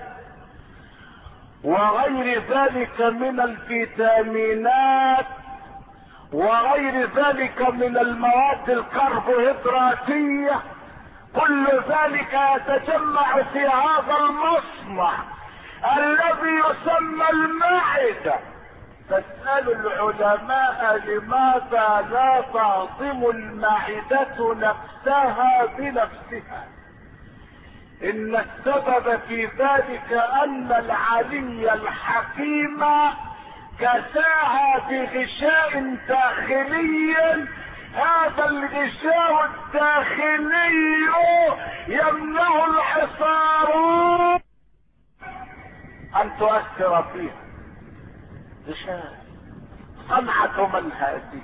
وغير ذلك من الفيتامينات وغير ذلك من المواد الكربوهيدراتية. كل ذلك يتجمع في هذا المصنع الذي يسمى المعدة. فاسألوا العلماء لماذا لا تهضم المعدة نفسها بنفسها؟ ان السبب في ذلك ان العلي الحكيم كساها بغشاء داخلي، هذا الغشاء الداخلي يمنع الحصارات ان تؤثر فيها. غشاء. صنعة من هذه؟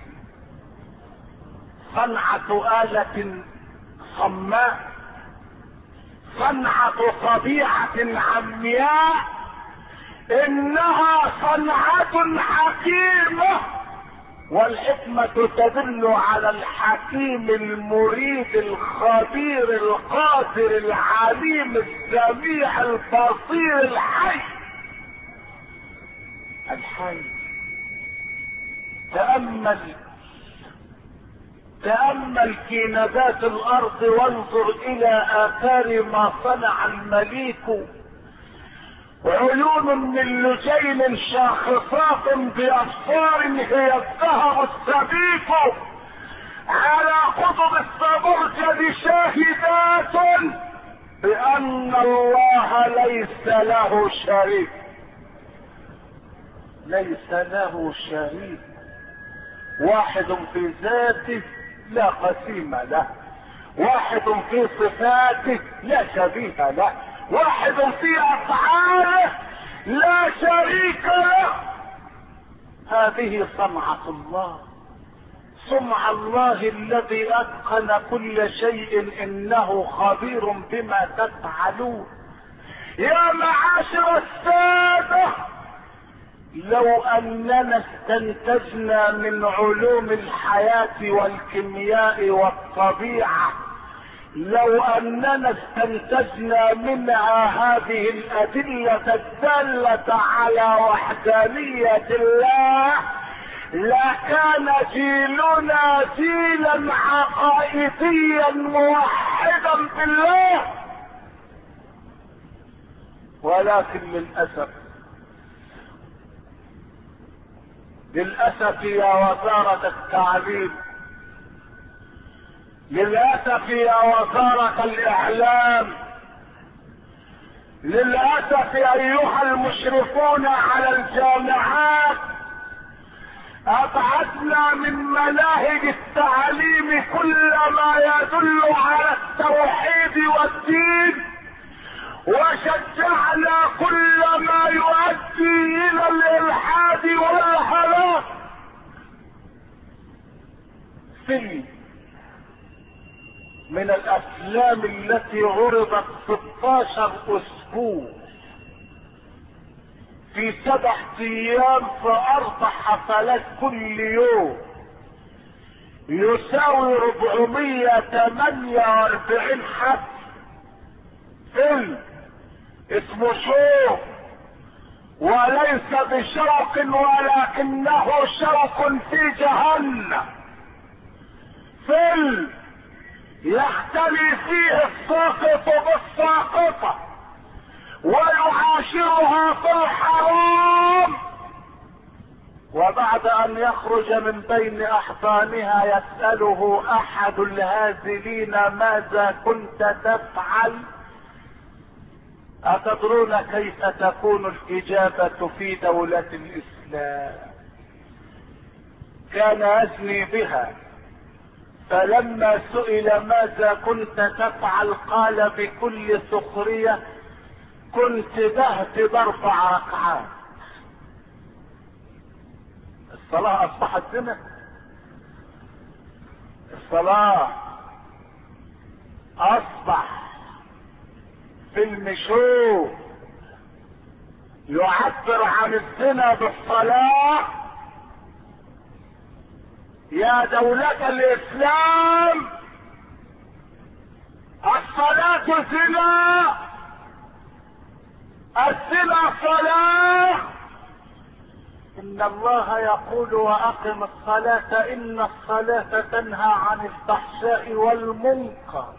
صنعة آلة صماء، صنعة طبيعة عمياء، انها صنعة حكيمة، والحكمة تدل على الحكيم المريد الخبير القادر العليم السميع البصير الحي. الحي. تأمل تأمل في نبات الارض وانظر الى اثار ما صنع المليك. عيون من لجين شاخصات بأبصار هي الذهب السبيك، على قطب الزبرجد شاهدات بأن الله ليس له شريك. ليس له شريك. واحد في ذاته لا قسيم له، واحد في صفاته لا شبيه له، واحد في افعاله لا شريك له. هذه صنعة الله، صنع الله الذي اتقن كل شيء، انه خبير بما تفعلون. يا معاشر السادة، لو اننا استنتجنا من علوم الحياة والكيمياء والطبيعة، لو اننا استنتجنا منها هذه الادلة الدالة على وحدانية الله، لكان جيلنا جيلا عقائديا موحدا بالله. ولكن للأسف للأسف يا وزارة التعليم، للأسف يا وزارة الإعلام، للأسف أيها المشرفون على الجامعات، أبعدنا من مناهج التعليم كل ما يدل على التوحيد والدين، وشجعنا كل ما يؤدي إلى الإلحاد والهلاك. فيلم من الافلام التي عرضت ستة عشر اسبوع في سبع ايام في اربع حفلات كل يوم، يساوي أربعمائة وثمانية وأربعين حفل. فيلم اسمه شوق، وليس بشوق ولكنه شوق في جهنم. فيلم يختلي فيه الساقط بالساقطة ويعاشرها في الحرام وبعد ان يخرج من بين احضانها يسأله احد الهازلين ماذا كنت تفعل؟ اتدرون كيف تكون الاجابة في دولة الاسلام؟ كان يزني بها، فلما سئل ماذا كنت تفعل قال بكل سخرية كنت بهت باربع ركعات. الصلاة اصبحت زنا؟ الصلاة اصبح فيلم شو يعبر عن الزنا بالصلاة؟ يا دولة الاسلام الصلاة زنا، الزنا صلاة. ان الله يقول واقم الصلاة ان الصلاة تنهى عن الفحشاء والمنكر.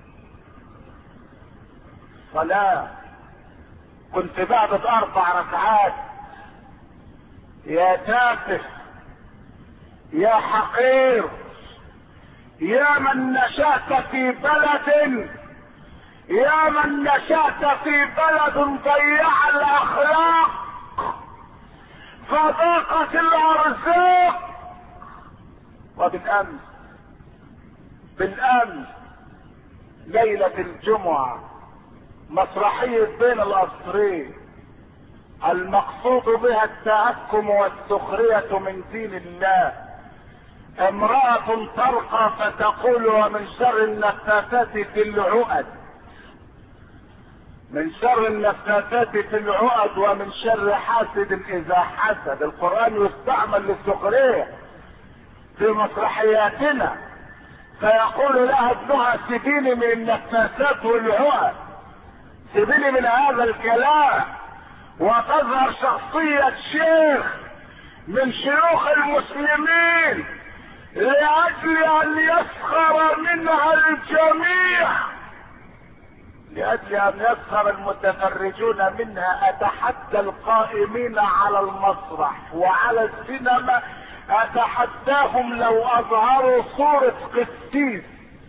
صلاة كنت بعد اربع ركعات؟ يا تافه، يا حقير، يا من نشأت في بلد يا من نشأت في بلد ضيع الاخلاق فضاقت الارزاق. وبالامس بالامس ليلة الجمعة مسرحية بين القصرين المقصود بها التهكم والسخرية من دين الله. امرأة ترقى فتقول ومن شر النفاثات في العقد، من شر النفاثات في العقد ومن شر حاسد اذا حسد. القرآن يستعمل للسخرية في مسرحياتنا، فيقول لها ابنها سيبيني من النفاثات والعقد، سيبيني من هذا الكلام. وتظهر شخصية شيخ من شيوخ المسلمين لأجل أن يسخر منها الجميع، لأجل أن يسخر المتفرجون منها. أتحدى القائمين على المسرح وعلى السينما، أتحداهم لو أظهروا صورة قسيس،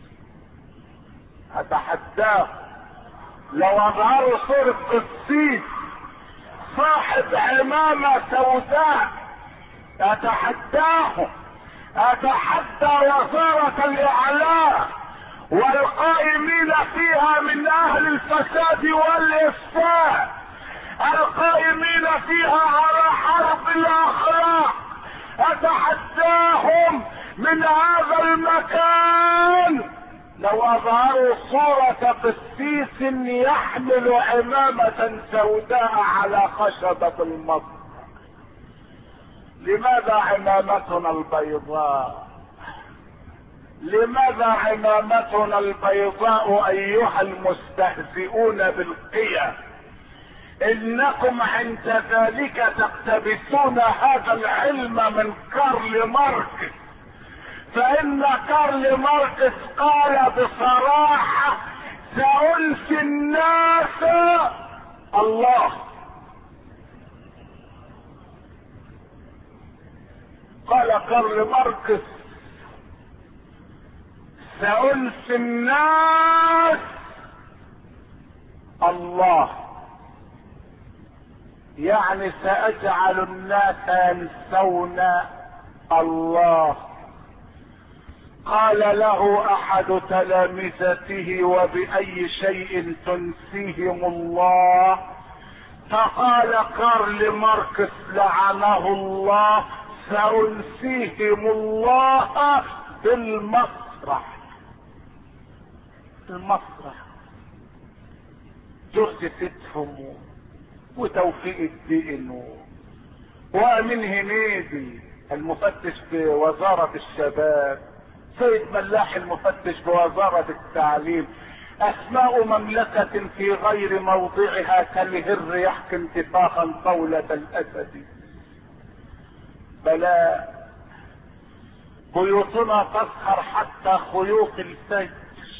أتحداهم لو أظهروا صورة قسيس صاحب عمامة سوداء، أتحداهم. أتحدى وزارة الإعلام والقائمين فيها من أهل الفساد والإفساد، القائمين فيها على حرب الأخلاق، أتحداهم من هذا المكان لو أظهروا صورة قسيس يحمل عمامة سوداء على خشبة المسرح. لماذا عمامتنا البيضاء؟ لماذا عمامتنا البيضاء ايها المستهزئون بالقيم؟ انكم عند ذلك تقتبسون هذا العلم من كارل ماركس، فان كارل ماركس قال بصراحة سأنسي الناس الله. قال كارل ماركس سأنسي الناس الله، يعني سأجعل الناس ينسون الله. قال له احد تلامذته وبأي شيء تنسيهم الله؟ فقال كارل ماركس لعنه الله سأنسيهم الله بالمسرح. المسرح جثتهم وتوفيق الدين وامين هنيدي المفتش بوزارة الشباب، سيد ملاح المفتش بوزارة التعليم، اسماء مملكة في غير موضعها كالهر يحكي انتفاخا قولة الاسد. بلى بيوتنا تسهر حتى خيوط الفجر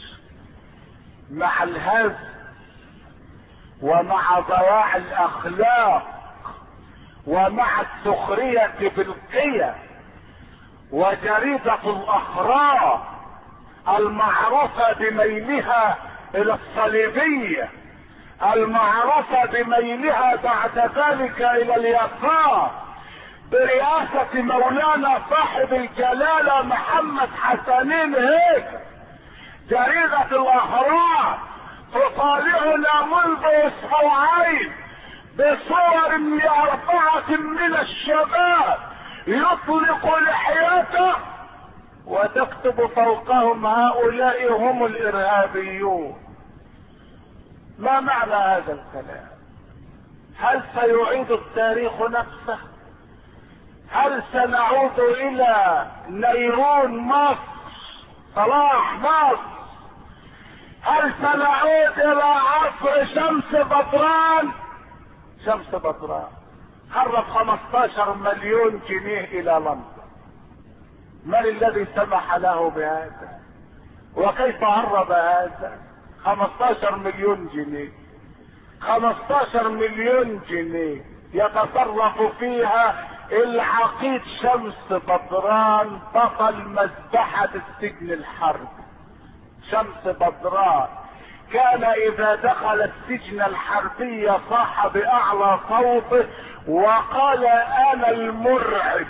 مع الهز ومع ضياع الاخلاق ومع السخرية بالقية. وجريدة الاخراء المعروفة بميلها الى الصليبية، المعروفة بميلها بعد ذلك الى اليسار برئاسة مولانا صاحب الجلالة محمد حسنين هيك، جريدة الاهرام تطالعنا منذ اسبوعين بصور لاربعة من الشباب يطلق لحيته وتكتب فوقهم هؤلاء هم الارهابيون. ما معنى هذا الكلام؟ هل سيعيد التاريخ نفسه؟ هل سنعود الى نيرون مصر، صلاح مصر؟ هل سنعود الى عصر شمس بدران؟ شمس بدران هرب خمستاشر مليون جنيه الى لندن. من الذي سمح له بهذا؟ وكيف هرب هذا؟ خمستاشر مليون جنيه، خمستاشر مليون جنيه يتصرف فيها العقيد شمس بدران بطل مذبحة السجن الحربي. شمس بدران كان اذا دخل السجن الحربي صاح باعلى صوته وقال انا المرعب،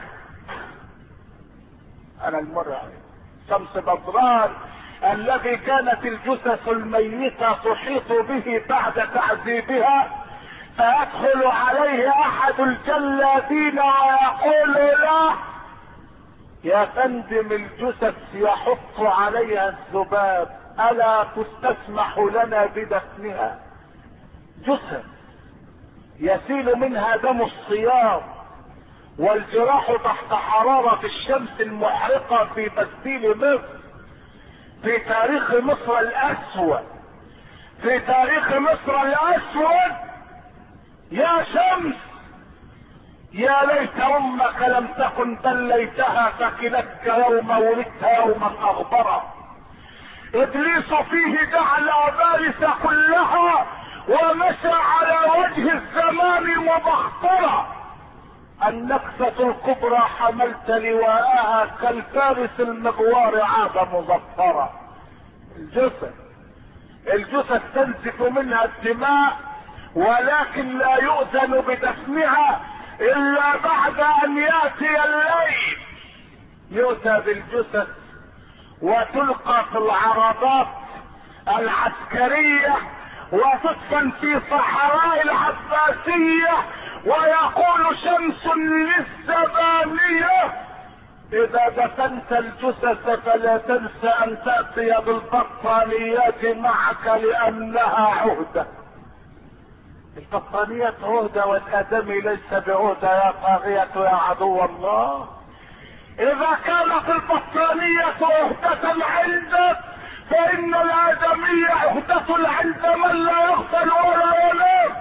انا المرعب. شمس بدران الذي كانت الجثث الميتة تحيط به بعد تعذيبها، فيدخل عليه احد الجلادين ويقول له يا فندم الجثث يحط عليها الذباب، الا تستسمح لنا بدفنها؟ جثث يسيل منها دم الصيام والجراح تحت حرارة الشمس المحرقة في بستيل مصر، في تاريخ مصر الاسود، في تاريخ مصر الاسود. يا شمس يا ليت امك لم تكن بل ليتها فكلتك يوم ولدت يوما اغبرا. ابليس فيه جعل بارس كلها ومشى على وجه الزمان مبخطرا. النكسة الكبرى حملت لواءها كالفارس المغوار عاد مظفرا. الجثث الجثث تنزف منها الدماء ولكن لا يؤذن بدفنها الا بعد ان ياتي الليل. يؤتى بالجثث وتلقى في العربات العسكرية وتدفن في صحراء العباسية، ويقول شمس للزبانية اذا دفنت الجثث فلا تنسى ان تأتي بالبطانيات معك لانها عهدة. البطانيات عهدة والادمي ليس بعهدة يا طاغية يا عدو الله. اذا كانت البطانية عهدة عندك فان الادمي عهدة عند من لا يغفل ولا ينام.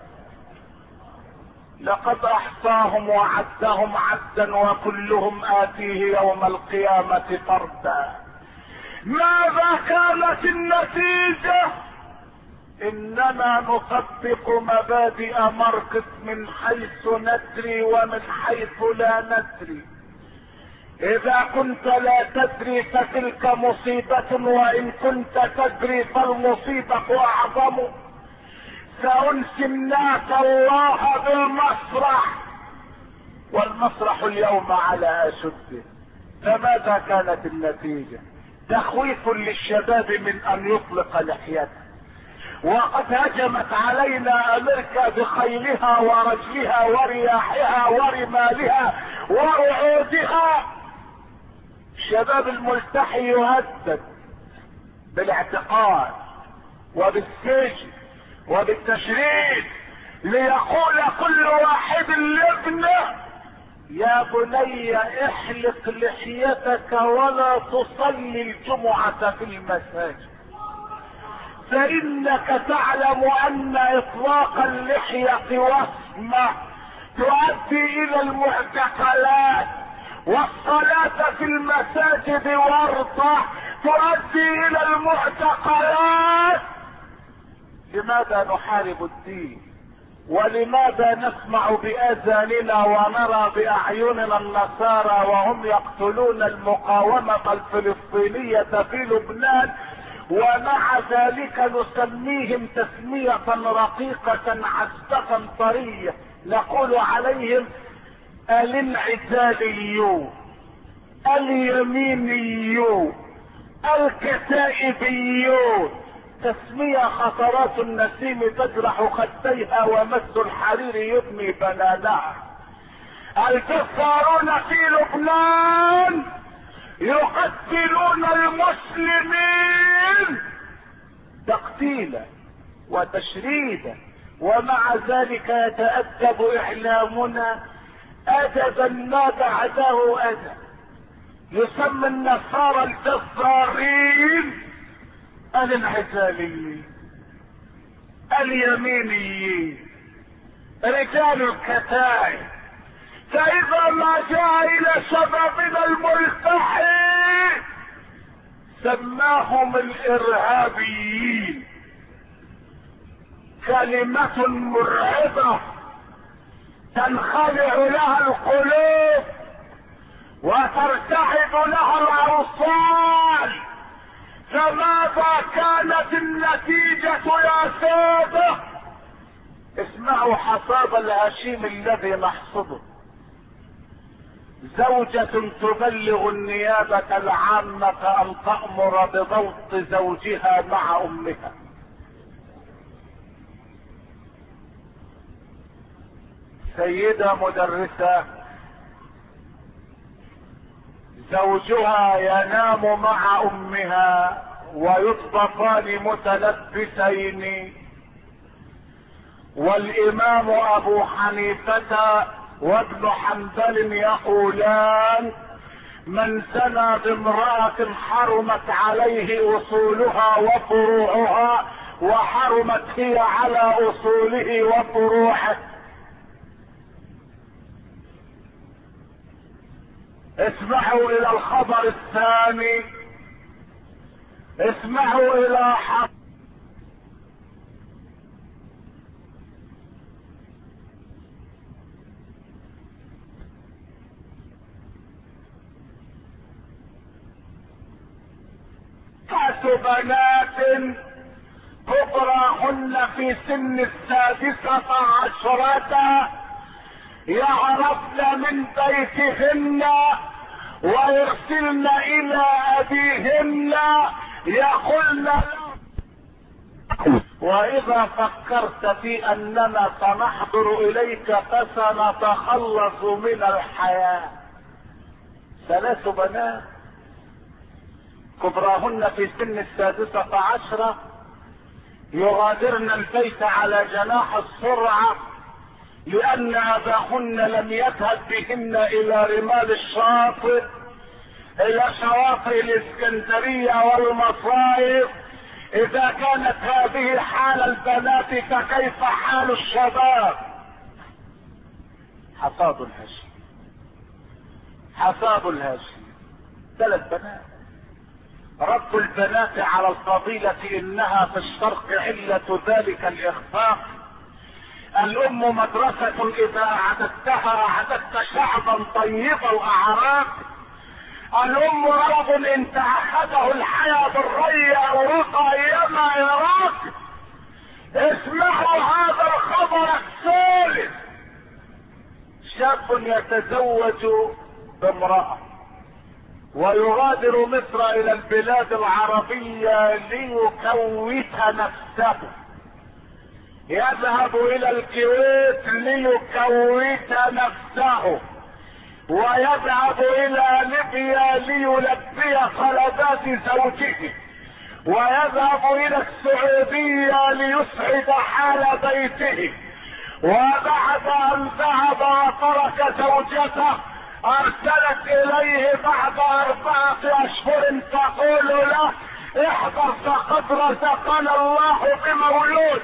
لقد احصاهم وعدهم عدا وكلهم اتيه يوم القيامة فردا. ماذا كانت النتيجة؟ اننا نطبق مبادئ ماركس من حيث ندري ومن حيث لا ندري. اذا كنت لا تدري فتلك مصيبة، وان كنت تدري فالمصيبة اعظم. سأنسي الناس الله بالمسرح والمسرح اليوم على اشده. فماذا كانت النتيجة؟ تخويف للشباب من ان يطلق لحيته. وقد هجمت علينا امريكا بخيلها ورجلها ورياحها ورمالها ورعودها. الشباب الملتحي يهدد بالاعتقال وبالسجن وبالتشريد ليقول كل واحد لابنه يا بني احلق لحيتك ولا تصلي الجمعة في المساجد، فانك تعلم ان اطلاق اللحية وصمة تؤدي الى المعتقلات، والصلاة في المساجد ورطة تؤدي الى المعتقلات. لماذا نحارب الدين؟ ولماذا نسمع بآذاننا ونرى بأعيننا النصارى وهم يقتلون المقاومة الفلسطينية في لبنان، ومع ذلك نسميهم تسمية رقيقة عذبة طرية، نقول عليهم الانعزاليون، اليمينيون، الكتائبيون، تسمية خطرات النسيم تجرح خديها ومس الحرير يبني بنانها. الجزارون في لبنان يقتلون المسلمين تقتيلا وتشريدا، ومع ذلك يتأدب إعلامنا أدبا ما بعده أدب، يسمى النصارى الجزارين الانعزاليين، اليمينيين، رجال الكتائب. فإذا ما جاء إلى شبابنا الملتحي سماهم الإرهابيين، كلمة مرعبة تنخلع لها القلوب وترتعد لها الأوصال. فماذا كانت النتيجة يا سادة؟ اسمعوا حصاد الهشيم الذي نحصده. زوجة تبلغ النيابة العامة أن تأمر بضبط زوجها مع أمها. سيدة مدرسة زوجها ينام مع أمها ويطبقان متلبسين، والإمام أبو حنيفة وابن حنبل يقولان من زنى بامرأة حرمت عليه أصولها وفروعها وحرمت هي على أصوله وفروعه. اسمعوا إلى الخبر الثاني، اسمعوا إلى حق بنات كبراهن في سن السادسة عشرة يعرفن من بيتهن ويرسلن الى ابيهن يقولن واذا فكرت في اننا سنحضر اليك فسنتخلص من الحياة. ثلاث بنات كبراهن في سن السادسة عشرة يغادرن البيت على جناح السرعة لأن أباهن لم يذهب بهن إلى رمال الشاطئ، إلى شواطئ الإسكندرية والمصايف. إذا كانت هذه حال البنات فكيف حال الشباب؟ حصاد الهشيم، حصاد الهشيم. ثلاث بنات. رب البنات على الفضيلة إنها في الشرق علة ذلك الإخفاق. الام مدرسة اذا اعددتها اعددت شعبا طيب الاعراق. الام روض ان تعهده الحياة بالري اروق ايما يراك. اسمعوا هذا الخبر الثالث. شاب يتزوج بامرأة ويغادر مصر الى البلاد العربية ليكوت نفسه، يذهب الى الكويت ليكوت نفسه، ويذهب الى ليبيا ليلبي طلبات زوجه، ويذهب الى السعودية ليسعد حال بيته. وبعد ان ذهب وترك زوجته ارسلت اليه بعد اربعة اشهر تقول له احذر فقد رزقنا الله بمولود.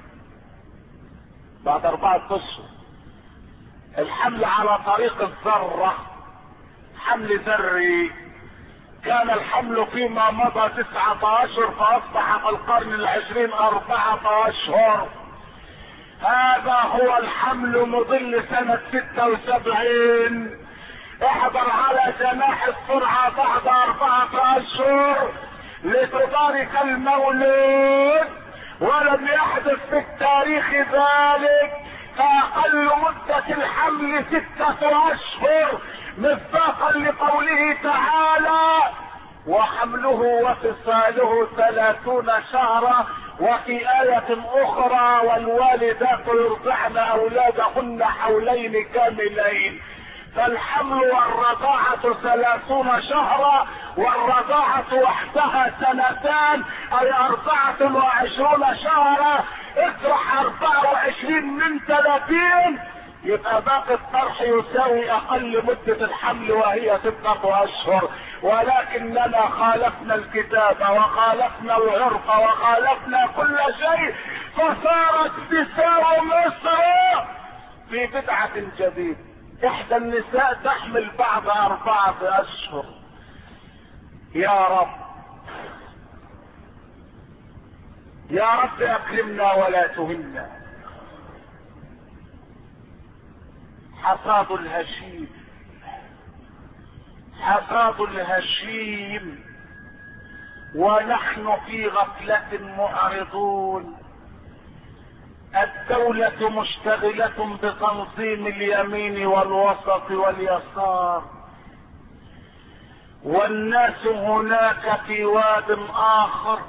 بعد اربعة اشهر الحمل على طريق الذرة، حمل ذري. كان الحمل فيما مضى تسعة اشهر فاصبح في القرن العشرين اربعة اشهر. هذا هو الحمل مظل سنة ستة وسبعين. احضر على جناح السرعة بعد اربعة اشهر لتبارك المولود، ولم يحدث في التاريخ ذلك. فاقل مدة الحمل ستة اشهر مصداقا لقوله تعالى: وحمله وفصاله ثلاثون شهرا. وفي آية اخرى: والوالدات يرضعن اولادهن حولين كاملين. فالحمل والرضاعة ثلاثون شهرا، والرضاعة وحدها سنتان، اي اربعة وعشرون شهرا. اطرح اربعة وعشرين من ثلاثين، يبقى باقي الطرح يساوي اقل مدة الحمل وهي ستة اشهر. ولكننا خالفنا الكتاب وخالفنا العرف وخالفنا كل شيء، فصارت تساوي مصر في بدعة جديدة. احدى النساء تحمل بعد اربعة اشهر. يا رب يا رب اكرمنا ولا تهنا. حصاد الهشيم، حصاد الهشيم، ونحن في غفلة معرضون. الدولة مشتغلة بتنظيم اليمين والوسط واليسار، والناس هناك في واد اخر،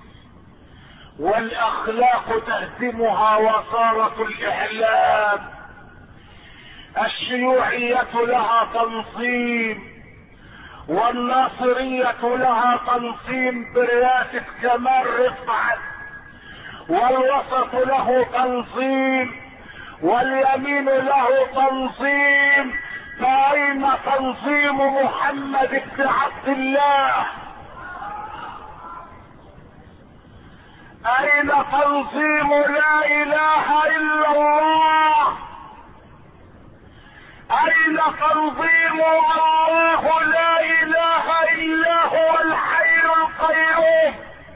والاخلاق تهزمها وصارت الاعلام. الشيوعية لها تنظيم، والناصرية لها تنظيم برئاسة كمال رفعت، والوسط له تنظيم، واليمين له تنظيم. فأين تنظيم محمد بن عبد الله؟ أين تنظيم لا إله إلا الله؟ أين تنظيم الله لا إله إلا هو الحي القيوم؟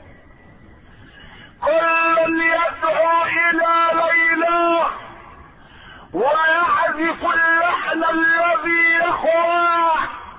كل يدعو إلى ليلى ويعزف اللحن الذي يخواه.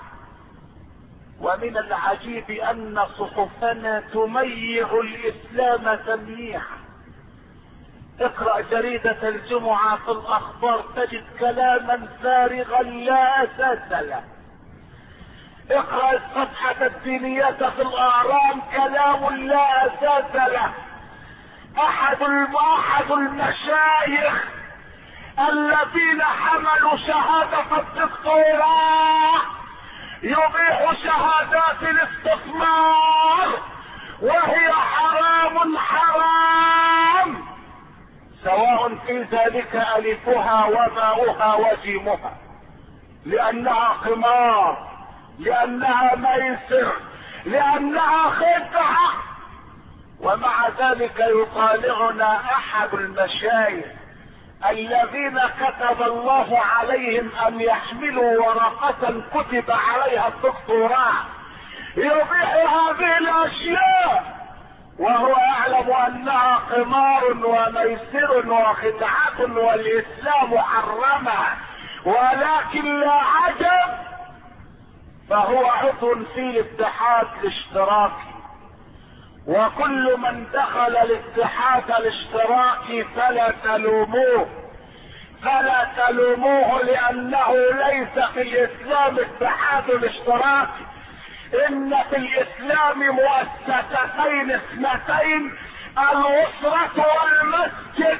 ومن العجيب أن صحفنا تميع الإسلام تمييعا. اقرأ جريدة الجمعة في الأخبار تجد كلاما فارغا لا أساس له. اقرأ الصفحة الدينية في الأهرام كلام لا أساس له. أحد أحد المشايخ الذين حملوا شهادة الدكتوراه يبيح شهادات الاستثمار وهي حرام حرام، سواء في ذلك ألفها وباؤها وجيمها، لأنها قمار، لأنها ميسر، لأنها خدعة. ومع ذلك يطالعنا أحد المشايخ الذين كتب الله عليهم أن يحملوا ورقة كتب عليها الدكتوراه يبيح هذه الأشياء وهو يعلم أنها قمار وميسر وخدعة والإسلام حرمها. ولكن لا عجب، فهو عضو في الاتحاد الاشتراكي، وكل من دخل الاتحاد الاشتراكي فلا تلوموه، فلا تلوموه لأنه ليس في الإسلام اتحاد الاشتراكي. إن في الإسلام مؤسستين اثنتين، الأسرة والمسجد.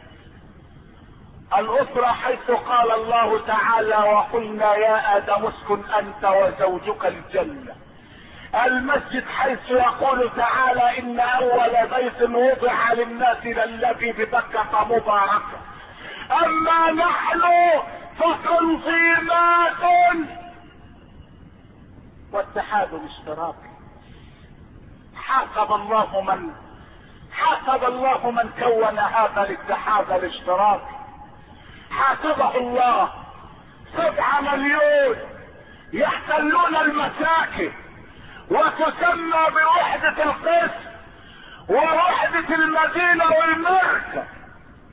الأسرة حيث قال الله تعالى: وقلنا يا آدم اسكن أنت وزوجك الجنة. المسجد حيث يقول تعالى: إن أول بيت وضع للناس للذي ببكة مباركة. أما نحن فتنظيمات واتحاد الاشتراكي. حاسب الله من حاسب الله من كون هذا الاتحاد الاشتراكي، حاسبه الله. سبعة مليون يحتلون المساكن وتسمى بوحدة القسم ووحدة المدينة والمركز.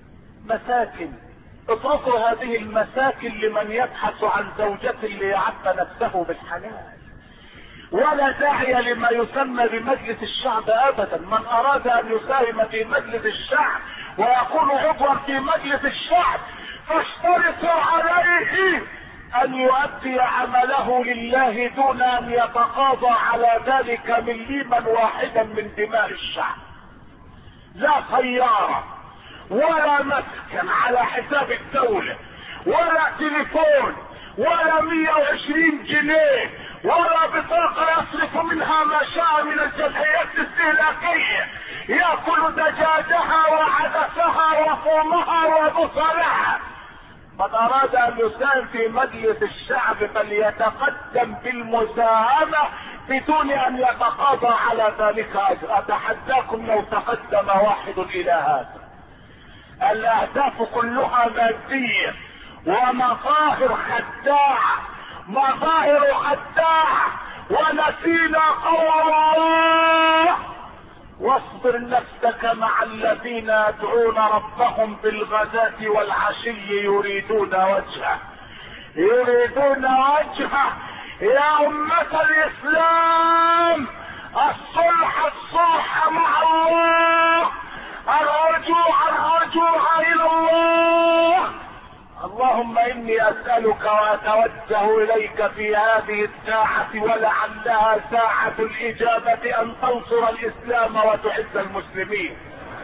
مساكن. اتركوا هذه المساكن لمن يبحث عن زوجة ليعب نفسه بالحلال. ولا داعي لما يسمى بمجلس الشعب ابدا. من اراد ان يساهم في مجلس الشعب ويكون عضوا في مجلس الشعب فاشترطوا عليه ان يؤدي عمله لله دون ان يتقاضى على ذلك مليما واحدا من دماء الشعب. لا سيارة ولا مسكن على حساب الدولة ولا تليفون ولا مية وعشرين جنيه ولا بطاقة يصرف منها ما شاء من الجمعيات الاستهلاكية يأكل دجاجها وعدسها وفومها وبصلها. من اراد ان يساهم في مجلس الشعب فليتقدم بالمساهمة بدون ان يتقاضى على ذلك اجر. اتحداكم لو تقدم واحد الى هذا. الاهداف كلها مادية ومظاهر خداعة، مظاهر خداعة. ونسينا قول الله: واصبر نفسك مع الذين يدعون ربهم بالغداة والعشي يريدون وجهه يريدون وجهه. يا أمة الإسلام، الصلح الصلح مع الله، الرجوع الرجوع إلى الله. اللهم إني أسألك وأتوجه إليك في هذه الساعة ولعلها ساعة الإجابة أن تنصر الإسلام وتعز المسلمين.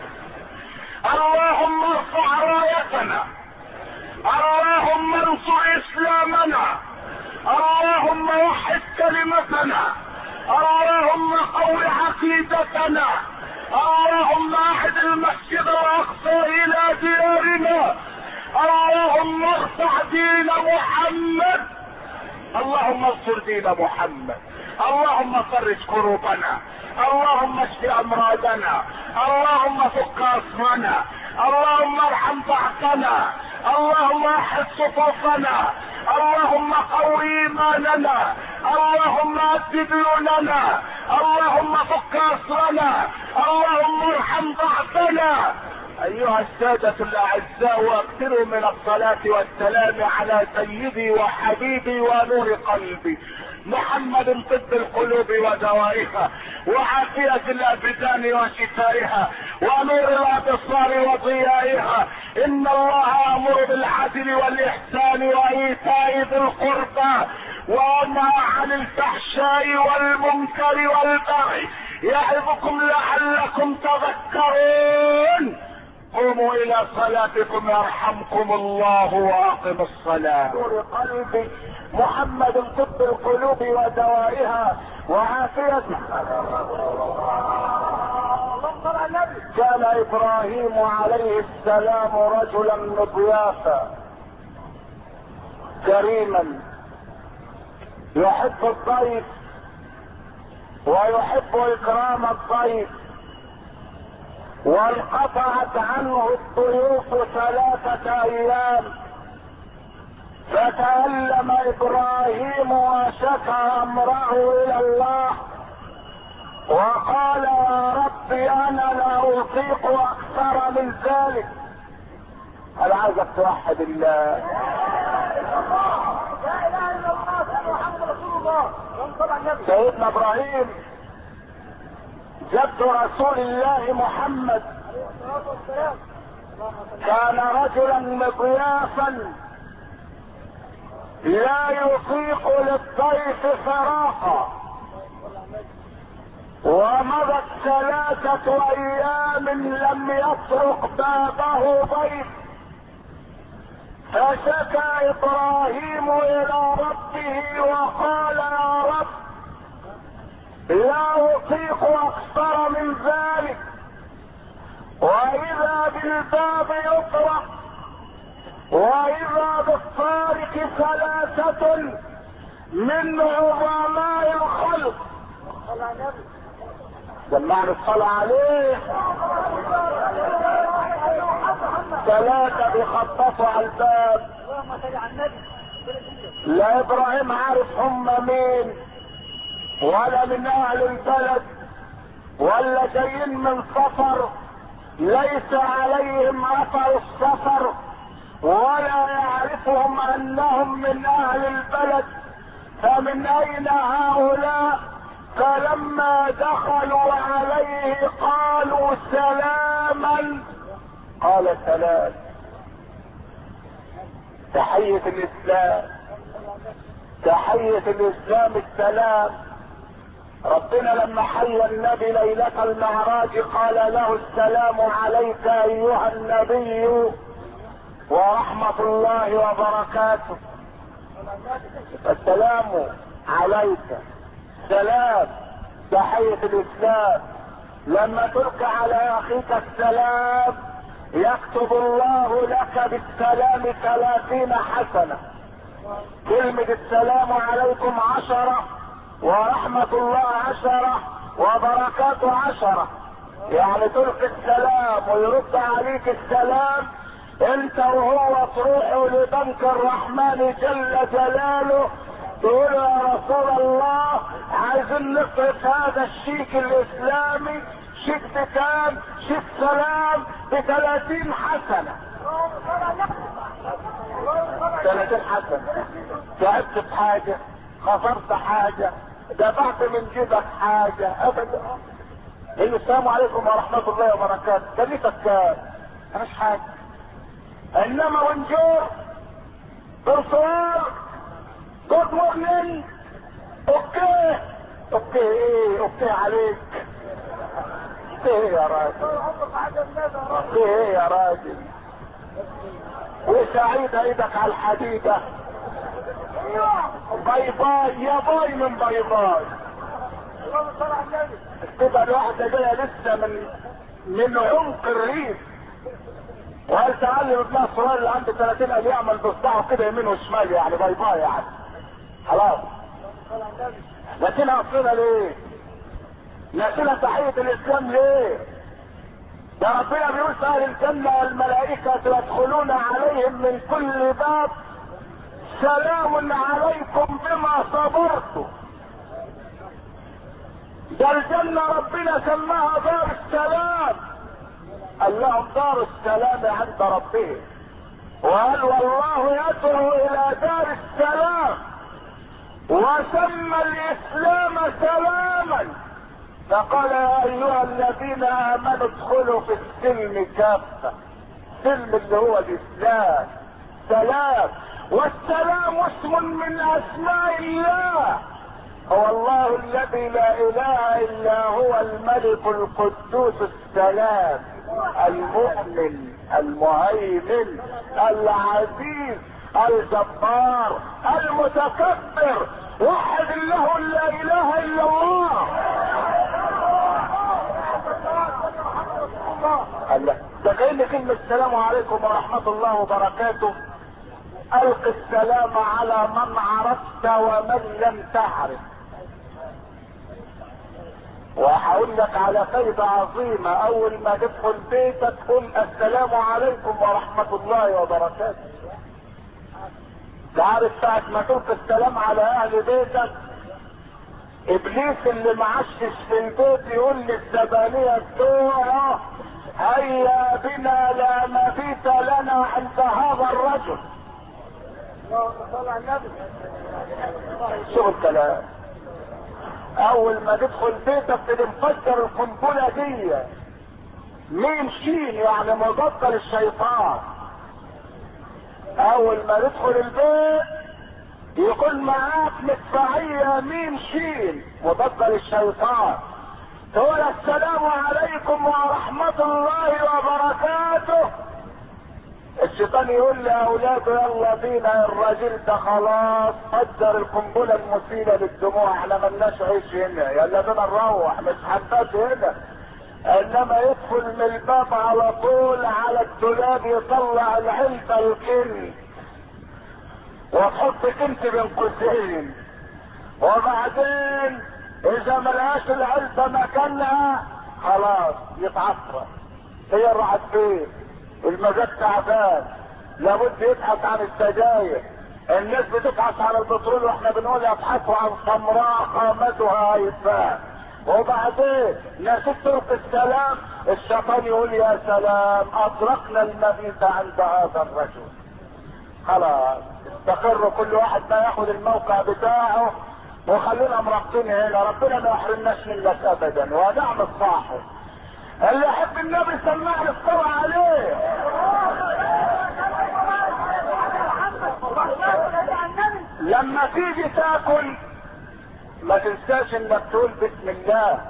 اللهم ارفع رايتنا، اللهم انصر إسلامنا، اللهم وحد كلمتنا، اللهم قوي عقيدتنا، اللهم أعد المسجد الأقصى إلى ديارنا، اللهم ارفع دين محمد، اللهم انصر دين محمد، اللهم فرج كروبنا، اللهم اشف امراضنا، اللهم فك اسرنا، اللهم ارحم ضعفنا، اللهم احد صفوفنا، اللهم قوي ايماننا، اللهم اد ديوننا، اللهم فك اسرنا، اللهم ارحم ضعفنا. ايها السادة الاعزاء، واكثروا من الصلاة والسلام على سيدي وحبيبي ونور قلبي محمد، طب القلوب ودوائها وعافية الابدان وشفائها ونور الابصار وضيائها. ان الله يأمر بالعدل والاحسان وايتاء ذي القربى وينهى عن الفحشاء والمنكر والبغي يعظكم لعلكم تذكرون. قوموا الى صلاتكم يرحمكم الله واقم الصلاة. نور قلبي محمد، طب القلوب ودوائها وعافيتها. كان ابراهيم عليه السلام رجلا مضيافا كريما يحب الضيف ويحب اكرام الضيف، وانقطعت عنه الضيوف ثلاثة ايام، فتألم ابراهيم وشكى امره الى الله وقال: يا رب انا لا اطيق اكثر من ذلك. انا عايزك توحد الله. لا اله الا الله محمد رسول الله. سيدنا ابراهيم جد رسول الله محمد كان رجلا مضيافا لا يطيق للضيف فراقا، ومضت ثلاثة ايام لم يطرق بابه ضيف، فشكى ابراهيم الى ربه وقال: يا رب لا اطيق اكثر من ذلك. واذا بالباب يطرق واذا بالطارق ثلاثة من عظماء الخلق. جمعنا الصلاة عليه. ثلاثة بيخططوا على الباب، لا ابراهيم عارف هم مين ولا من اهل البلد ولا جايين من سفر ليس عليهم اثر السفر ولا يعرفهم انهم من اهل البلد، فمن اين هؤلاء؟ فلما دخلوا عليه قالوا سلاما، قال سلام. تحية الاسلام، تحية الاسلام السلام. ربنا لما حيا النبي ليلة المعراج قال له السلام عليك ايها النبي ورحمة الله وبركاته. السلام عليك سلام، تحية الاسلام. لما تلقى على اخيك السلام يكتب الله لك بالسلام ثلاثين حسنة. كلمة السلام عليكم عشرة ورحمة الله عشرة وبركاته عشرة، يعني تلقي السلام ويرد عليك السلام، انت وهو تروحوا لبنك الرحمن جل جلاله تقول يا رسول الله عايزين نصرف هذا الشيك الاسلامي، شيك بكام؟ شيك سلام بثلاثين حسنة. ثلاثين حسنة. تعبت في حاجة، خسرت حاجة، دفعت من جيبك حاجة، ابدا. السلام عليكم ورحمة الله وبركاته، كلفتك كام؟ مش حاجة. انما ونجور برسوار جود مورنينج، اوكي اوكي ايه اوكي عليك، اوكي ايه يا راجل، اوكي ايه يا راجل، وسعيدة ايدك على الحديدة، باي باي يا باي من باي باي. تبقى الواحدة جاية لسه من من عمق الريف، وهل تعلم ابنها الصغير اللي عنده ثلاثين قال يعمل بصبعه كده يمين وشمال، يعني باي باي يعني خلاص. لكن اصلنا ليه؟ ناسنا تحية الاسلام ليه؟ ده ربنا بيقول في اهل الجنة والملائكة يدخلون عليهم من كل باب سلام عليكم بما صبرتم. ده الجنة ربنا سماها دار السلام، قال لهم دار السلام عند ربهم، وقال والله يدعو الى دار السلام، وسمى الاسلام سلاما، فقال يا ايها الذين امنوا ادخلوا في السلم كافة. السلم اللي هو الاسلام سلام، والسلام اسم من اسماء الله، هو الله الذي لا اله الا هو الملك القدوس السلام المؤمن المهيمن العزيز الجبار المتكبر، وحد له لا اله الا الله. الله ده كأن كلمة السلام عليكم ورحمة الله وبركاته الق السلام على من عرفت ومن لم تعرف. وهقول لك على فايدة عظيمة، اول ما تدخل بيتك قل السلام عليكم ورحمة الله وبركاته. تعرف ساعة ما تلقي السلام على اهل بيتك ابليس اللي معشش في البيت يقول للزبانية بتوعه هيا بنا لا مبيت لنا عند هذا الرجل. شو الكلام؟ اول ما تدخل بيتك تنفجر القنبله دي مين شين، يعني مضاد للشيطان. اول ما تدخل البيت يكون معاك مدفعيه مين شين مضاد للشيطان، تقول السلام عليكم ورحمه الله وبركاته، الشيطان يقول لاولاده يلا بينا الراجل ده خلاص فجر القنبله المثيره للدموع، احنا ملناش عيش هنا، يلا بينا نروح مش حبات هنا. انما يدخل من الباب على طول على الدولاب يطلع العلبه الكن وتحط كنت بين قوسين، وبعدين اذا ملهاش العلبه مكانها خلاص يتعفرت. هي راحت فين؟ المزاج تعبان، لابد يبحث عن السجاير. الناس بتبحث عن البترول واحنا بنقول يبحثوا عن سمراء قامتها هيفاء، وبعدين نسيت تلقي السلام، الشيطان يقول يا سلام ادركنا المبيت عند هذا الرجل. خلاص استقروا كل واحد ما ياخد الموقع بتاعه وخلينا مرقين هنا، ربنا ما يحرمناش منك ابدا ونعم الصاحب. اللي يحب النبي سمعني الصلاة عليه. لما تيجي تاكل ما تنساش انك تقول بسم الله.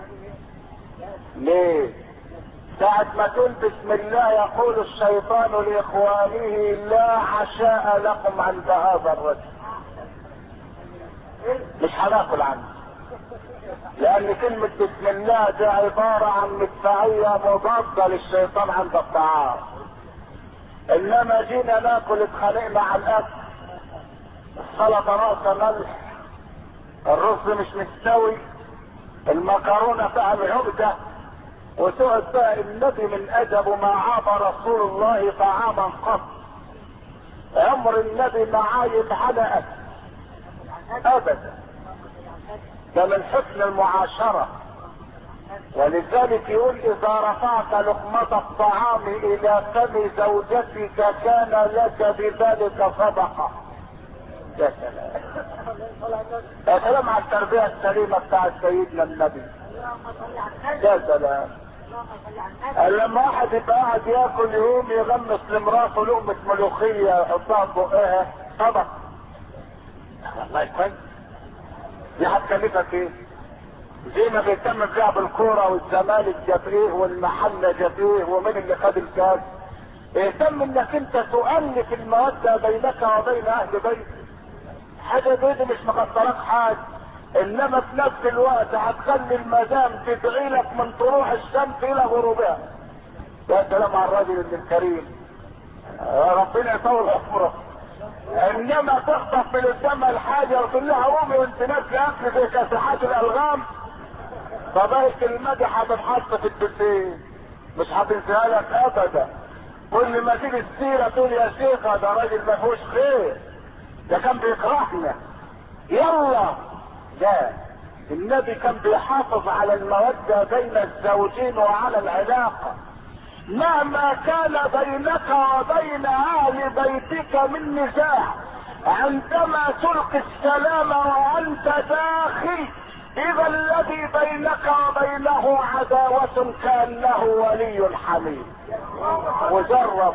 ليه؟ ساعة ما تقول بسم الله يقول الشيطان لاخوانه لا عشاء لكم عند هذا الرجل، مش هناكل عنه، لان كلمة بسم الله دي عبارة عن مدفعية مضادة للشيطان عند الطعام. انما جينا ناكل اتخانقنا على الاكل، السلطة ناقصة ملح، الرز مش مستوي، المكرونة فيها العقدة، وتقعد بقى النبي من ادبه ما عاب رسول الله طعاما قط، عمر النبي ما عايب حلقة ابدا، ده من حسن المعاشرة. ولذلك يقول اذا رفعت لقمة الطعام الى فم زوجتك كان لك بذلك صدقة. يا سلام يا سلام على التربية السليمة بتاعت سيدنا النبي. يا سلام. لما واحد يبقى قاعد ياكل يقوم يغمس لمراته لقمة ملوخية يحطها في بقها صدق. الله يكون دي هتكلفك ايه؟ زي ما بيهتم بيها بالكوره والزمالك جاب ايه والمحله جاب ايه ومين اللي خد الكاس، اهتم انك انت تؤلف الموده بينك وبين اهل بيتك. حاجه دي مش مقصرك حاجه، انما في نفس الوقت هتخلي المدام تدعي لك من طلوع الشمس الى غروبها. يا سلام على الرجل الكريم، ربنا يطول عمره. انما تخطف من قدام الحاجه وتقول لها قومي وانت نازله اكل زي كاسحات الالغام، فبقت المدح هتتحط في البسين مش هتنساها لك ابدا. كل ما تيجي السيره تقول يا شيخه ده راجل ما فيهوش خير، ده كان بيكرهنا. يلا لا، النبي كان بيحافظ على الموده بين الزوجين وعلى العلاقه مهما كان بينك وبين اهل بيتك من نزاع. عندما تلقي السلام وانت داخل اذا الذي بينك وبينه عداوة كأنه ولي حميم. وجرب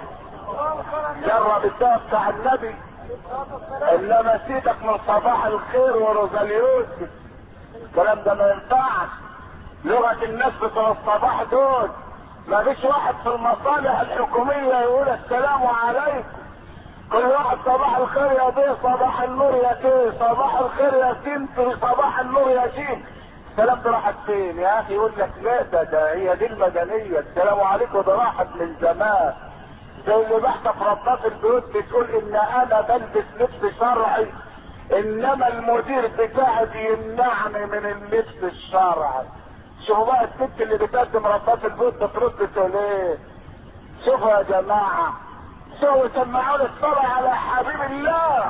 جرب الدواء بتاع النبي. انما سيبك من صباح الخير ورزاليوس، الكلام ده ما ينفعش. لغة الناس بتوع الصباح دول ما فيش واحد في المصالح الحكومية يقول السلام عليكم. كل واحد صباح الخير يا بيه، صباح النور يا كيه، صباح الخير يا سيمتري، صباح النور يا جيم. السلام ده راحت فين يا اخي؟ يقول لك لا ده ده هي دي المدنية، السلام عليكم ده راحت من زمان. زي اللي بحث في رباط البيوت بتقول ان انا بلبس لبس شرعي انما المدير بتاعي بيمنعني من اللبس الشرعي. شوفوا بقى الست اللي بتقدم رباط البيوت بترد تقول ايه؟ شوفوا يا جماعه، شوفوا سمعوا لي الصلاه على حبيب الله.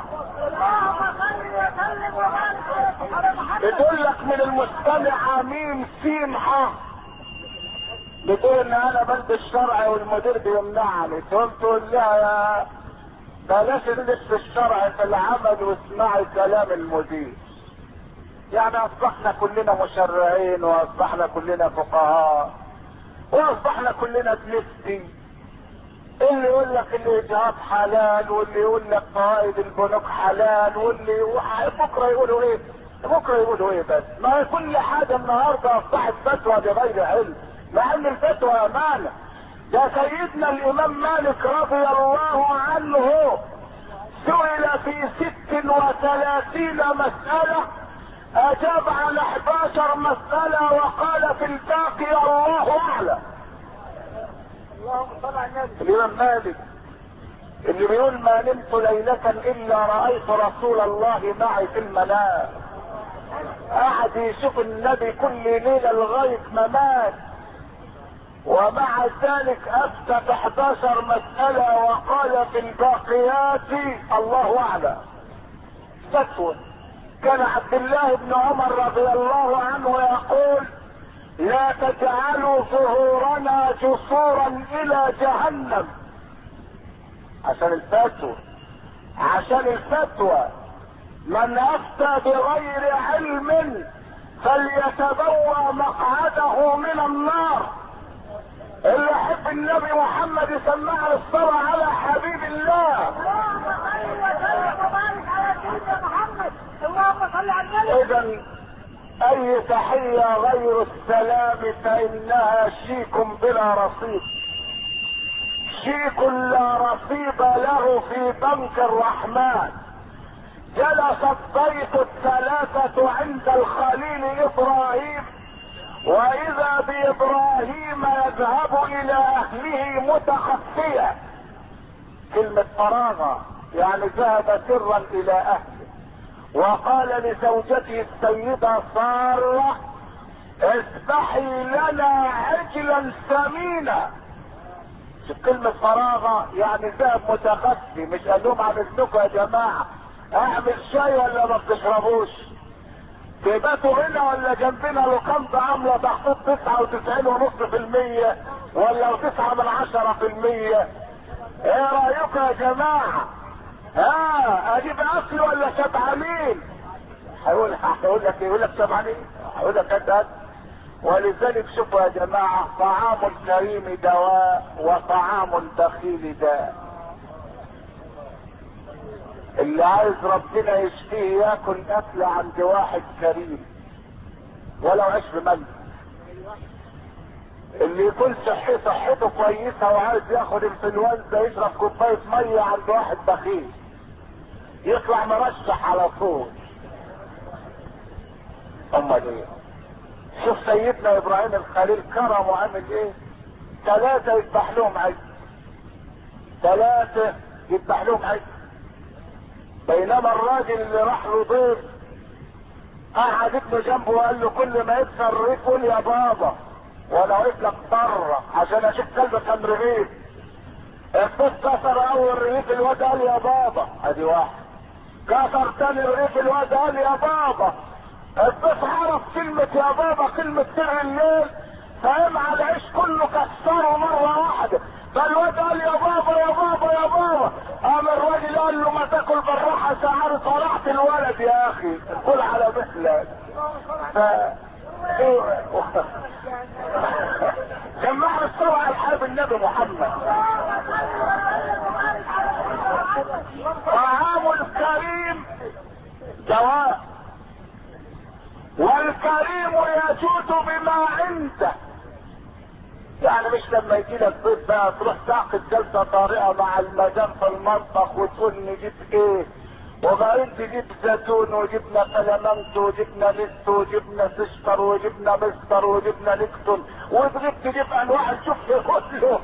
بتقول لك من المستمع ميم سين ح، بتقول ان انا بلبس شرعي والمدير بيمنعني. تقول تقول لها يا بلاش اللبس الشرعي في العمل واسمعي كلام المدير. يعني اصبحنا كلنا مشرعين واصبحنا كلنا فقهاء واصبحنا كلنا بنفتي. اللي يقول لك الاجهاض حلال واللي يقول لك فوائد البنوك حلال واللي بكره يقولوا ايه بكره يقولوا ايه بس. ما هي كل حاجه النهارده اصبحت فتوى بغير علم، مع ان الفتوى امانه. ده سيدنا الامام مالك رضي الله عنه سئل في ست وثلاثين مسألة اجاب على احداشر مسألة وقال في الباقي الله اعلم. اللهم صل على النبي. الامام مالك اللي بيقول ما نمت ليلة الا رأيت رسول الله معي في المنام، قعد يشوف النبي كل ليلة لغاية ما مات، ومع ذلك افتى احداشر مسألة وقال في الباقيات الله اعلم. فتوى كان عبد الله بن عمر رضي الله عنه يقول لا تجعلوا ظهورنا جسورا الى جهنم، عشان الفتوى عشان الفتوى. من افتى بغير علم فليتبوأ مقعده من النار. اللي يحب النبي محمد يسمعنا الصلاة على حبيب الله. اللهم صل وسلم وبارك على سيدنا محمد. اللهم صل على النبي. اذا اي تحية غير السلام فانها شيك بلا رصيد، شيك لا رصيد له في بنك الرحمن. جلس الضيف الثلاثة عند الخليل ابراهيم، واذا بابراهيم يذهب الى اهله متخفيا. كلمة فراغ يعني ذهب سرا الى اهله، وقال لزوجته السيدة سارة اذبحي لنا عجلا ثمينا. كلمة فراغ يعني ذهب متخفي، مش قال لهم عن اذنكم يا جماعة اعمل شاي ولا ما بتشربوش؟ تباتوا هنا ولا جنبنا لوكاندا عامله تخفيض تسعة وتسعين ونص في المية ولا تسعة من عشرة في المية؟ ايه رايكم يا جماعه؟ ها اجيب اكل ولا شبعانين؟ هيقول هيقول لك يقول لك شبعانين، هيقول لك انت. ولذلك شوفوا يا جماعه، طعام الكريم دواء وطعام البخيل داء. اللي عايز ربنا يشفيه ياكل اكل عند واحد كريم ولو عيش بملح. اللي يكون صحته صحته كويسه وعايز ياخد انفلونزا يشرب كوبايه ميه عند واحد بخيل يطلع مرشح على طول. امال ايه؟ شوف سيدنا ابراهيم الخليل كرم وعمل ايه؟ ثلاثه يذبح لهم عجل، ثلاثه يذبح لهم عجل. بينما الراجل اللي راح له ضيف قعد ابنه جنبه وقال له كل ما يكسر الرغيف قول يا بابا وانا واقف لك بره عشان اشوف كلبك كام رغيف. الضيف كسر اول رغيف الواد قال يا بابا، ادي واحد. كسر تاني رغيف الواد قال يا بابا. الضيف عرف كلمة يا بابا كلمة سر الليل، فقام على العيش كله كسره مرة واحدة. فالواد قال يا بابا يا بابا يا بابا. قام الراجل قال له ما تاكل بالراحه ساعات طلعت الولد يا اخي كل على مثلك. ف جمعنا الصلاة على حبيب النبي محمد. طعام الكريم دواء، والكريم يجود بما عنده. يعني مش لما يجي لك ضيف بقى تروح تعقد جلسه طارئه مع المدام في المطبخ وتقول نجيب ايه، وبعدين تجيب زيتون وجبنا فلامنت وجبنا لست وجبنا سشتر وجبنا مستر وجبنا ليكتون وتجيب تجيب انواع الشفل كله.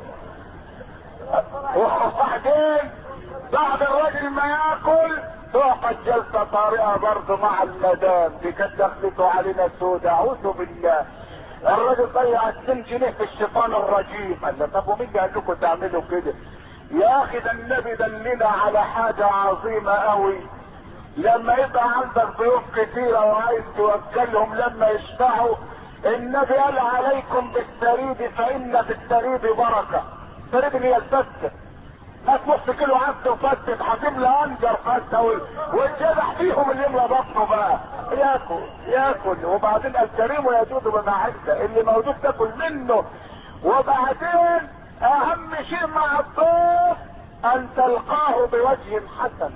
وبعدين بعد الراجل ما ياكل تعقد جلسه طارئه برضه مع المدام. دي كانت دخلته علينا سودة، اعوذ بالله. الراجل ضيع اتنين جنيه في الشيطان الرجيم. قال له طب ومين قال لكم تعملوا كده؟ يا اخي ده النبي دلنا على حاجه عظيمه قوي. لما يبقى عندك ضيوف كتيره وعايز توكلهم لما يشبعوا، النبي قال عليكم بالسريد فان في السريد بركه. السريد هي الفته، هات نص كيلو عدس وفتت هتملى انجر فته والجدح فيهم اللي يملى بطنه بقى ياكل ياكل. وبعدين الكريم يجود بما عنده، اللي موجود تاكل منه. وبعدين اهم شيء مع الضيف ان تلقاه بوجه حسن.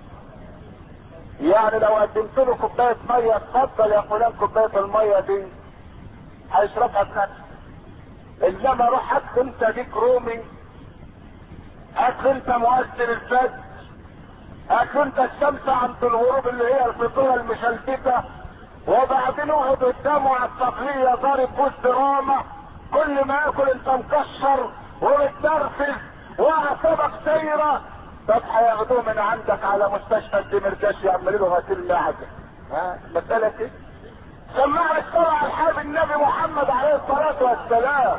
يعني لو قدمت له كوبايه ميه اتفضل يا فلان كوبايه الميه دي هيشربها بنفسه. انما روح هات انت ديك رومي، هات انت مؤثر الفجر، هات انت الشمس عند الغروب اللي هي الفطوره المشلتته، وبعدين اقعد قدامه على التقليه ضارب بوز دراما. كل ما ياكل انت مكشر ومتنرفز واعصابك سايره. طب هياخدوه من عندك على مستشفى الدمرداش يعملوا له غسيل معده. ها مساله كده. سمعنا الصلاة على الحبيب النبي محمد عليه الصلاة والسلام.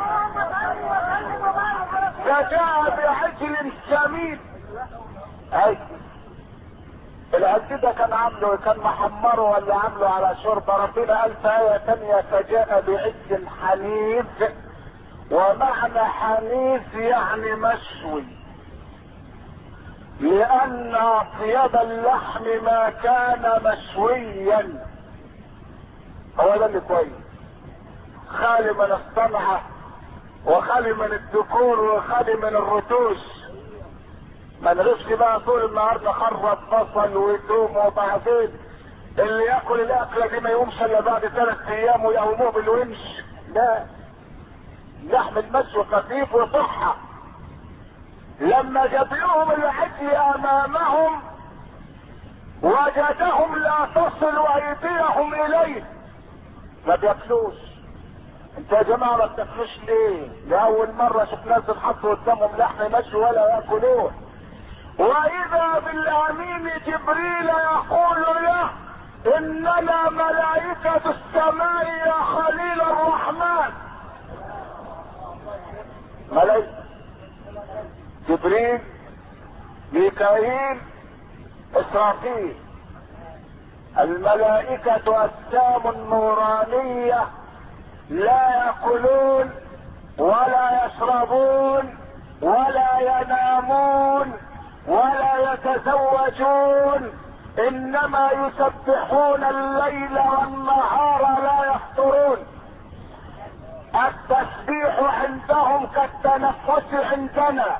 فجاء بعجل سمين. اي العد ده كان عامله كان محمره ولا عامله على شوربه. ربنا قال في ايه ثانيه فجاء بعجل حنيذ، ومعنى حنيذ يعني مشوي، لان اطيب اللحم ما كان مشويا. هو ده اللي كويس، خالي من الصنعه وخالي من الديكور وخالي من الرتوش. ما نغش بقى طول النهار نخرط بصل وثوم، وبعدين اللي ياكل الاكله دي ما يقومش الا بعد ثلاث ايام ويقوموه بالونش. لا، لحم المشوي خفيف وصحه. لما جاب لهم العجل امامهم وجدهم لا تصل ايديهم اليه، ما بياكلوش. انت يا جماعه ما بتاكلوش ليه؟ لاول مره شفت ناس بتحطوا قدامهم لحم مشوي ولا ياكلوه. واذا بالامين جبريل يقول له اننا ملائكة السماء يا خليل الرحمن. ملائكة جبريل، ميكائيل، اسرافيل، الملائكة اجسام نورانية لا يأكلون ولا يشربون ولا ينامون ولا يتزوجون، انما يسبحون الليل والنهار لا يفطرون. التسبيح عندهم كالتنفس عندنا.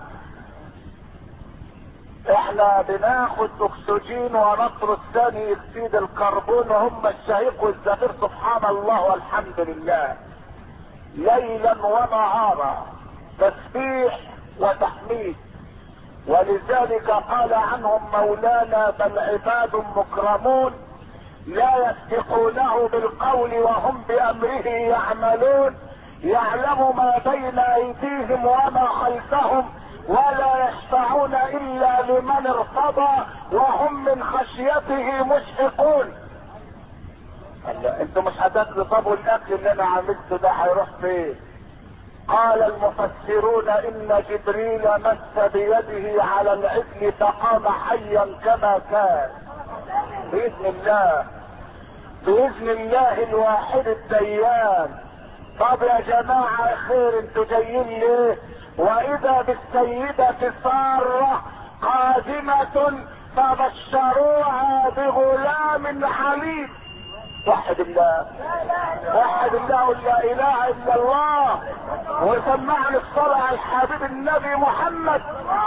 احنا بناخد اكسجين ونطرد ثاني اكسيد الكربون، وهم الشهيق والزفير سبحان الله والحمد لله، ليلا ونهارا تسبيح وتحميد. ولذلك قال عنهم مولانا بل عباد مكرمون لا يسبقونه بالقول وهم بامره يعملون، يعلم ما بين ايديهم وما خلفهم ولا يشفعون الا لمن ارتضى وهم من خشيته مشفقون. انتوا مش هتاكلوا؟ طب والاكل اللي انا عملته ده هيروح فين؟ قال المفسرون ان جبريل مس بيده على العجل فقام حيا كما كان باذن الله، باذن الله الواحد الديان. طب يا جماعة خير انتوا جايين ليه؟ واذا بالسيدة سارة قادمة فبشروها بغلام حليم. وحد الله، وحد الله ولا اله الا الله، وسمعنا الصلاة على الحبيب النبي محمد.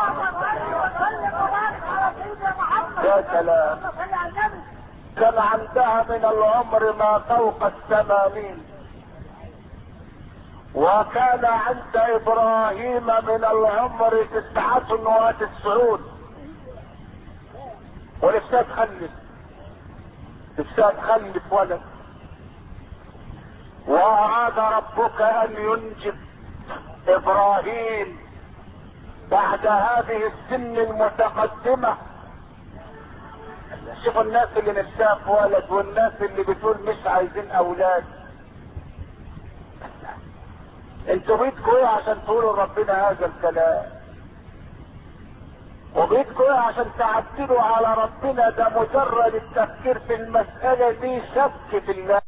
يا سلام، كان عندها من العمر ما فوق الثمانين، وكان عند ابراهيم من العمر تسعة وتسعون، ولسه تخلف لسه تخلف ولد. واراد ربك ان ينجب ابراهيم بعد هذه السن المتقدمة. شوفوا الناس اللي نفسها في ولد والناس اللي بتقول مش عايزين اولاد. انتوا بيدكوا ايه عشان تقولوا ربنا هذا الكلام؟ وبيدكوا ايه عشان تعدلوا على ربنا؟ ده مجرد التفكير في المسألة دي شك في الله.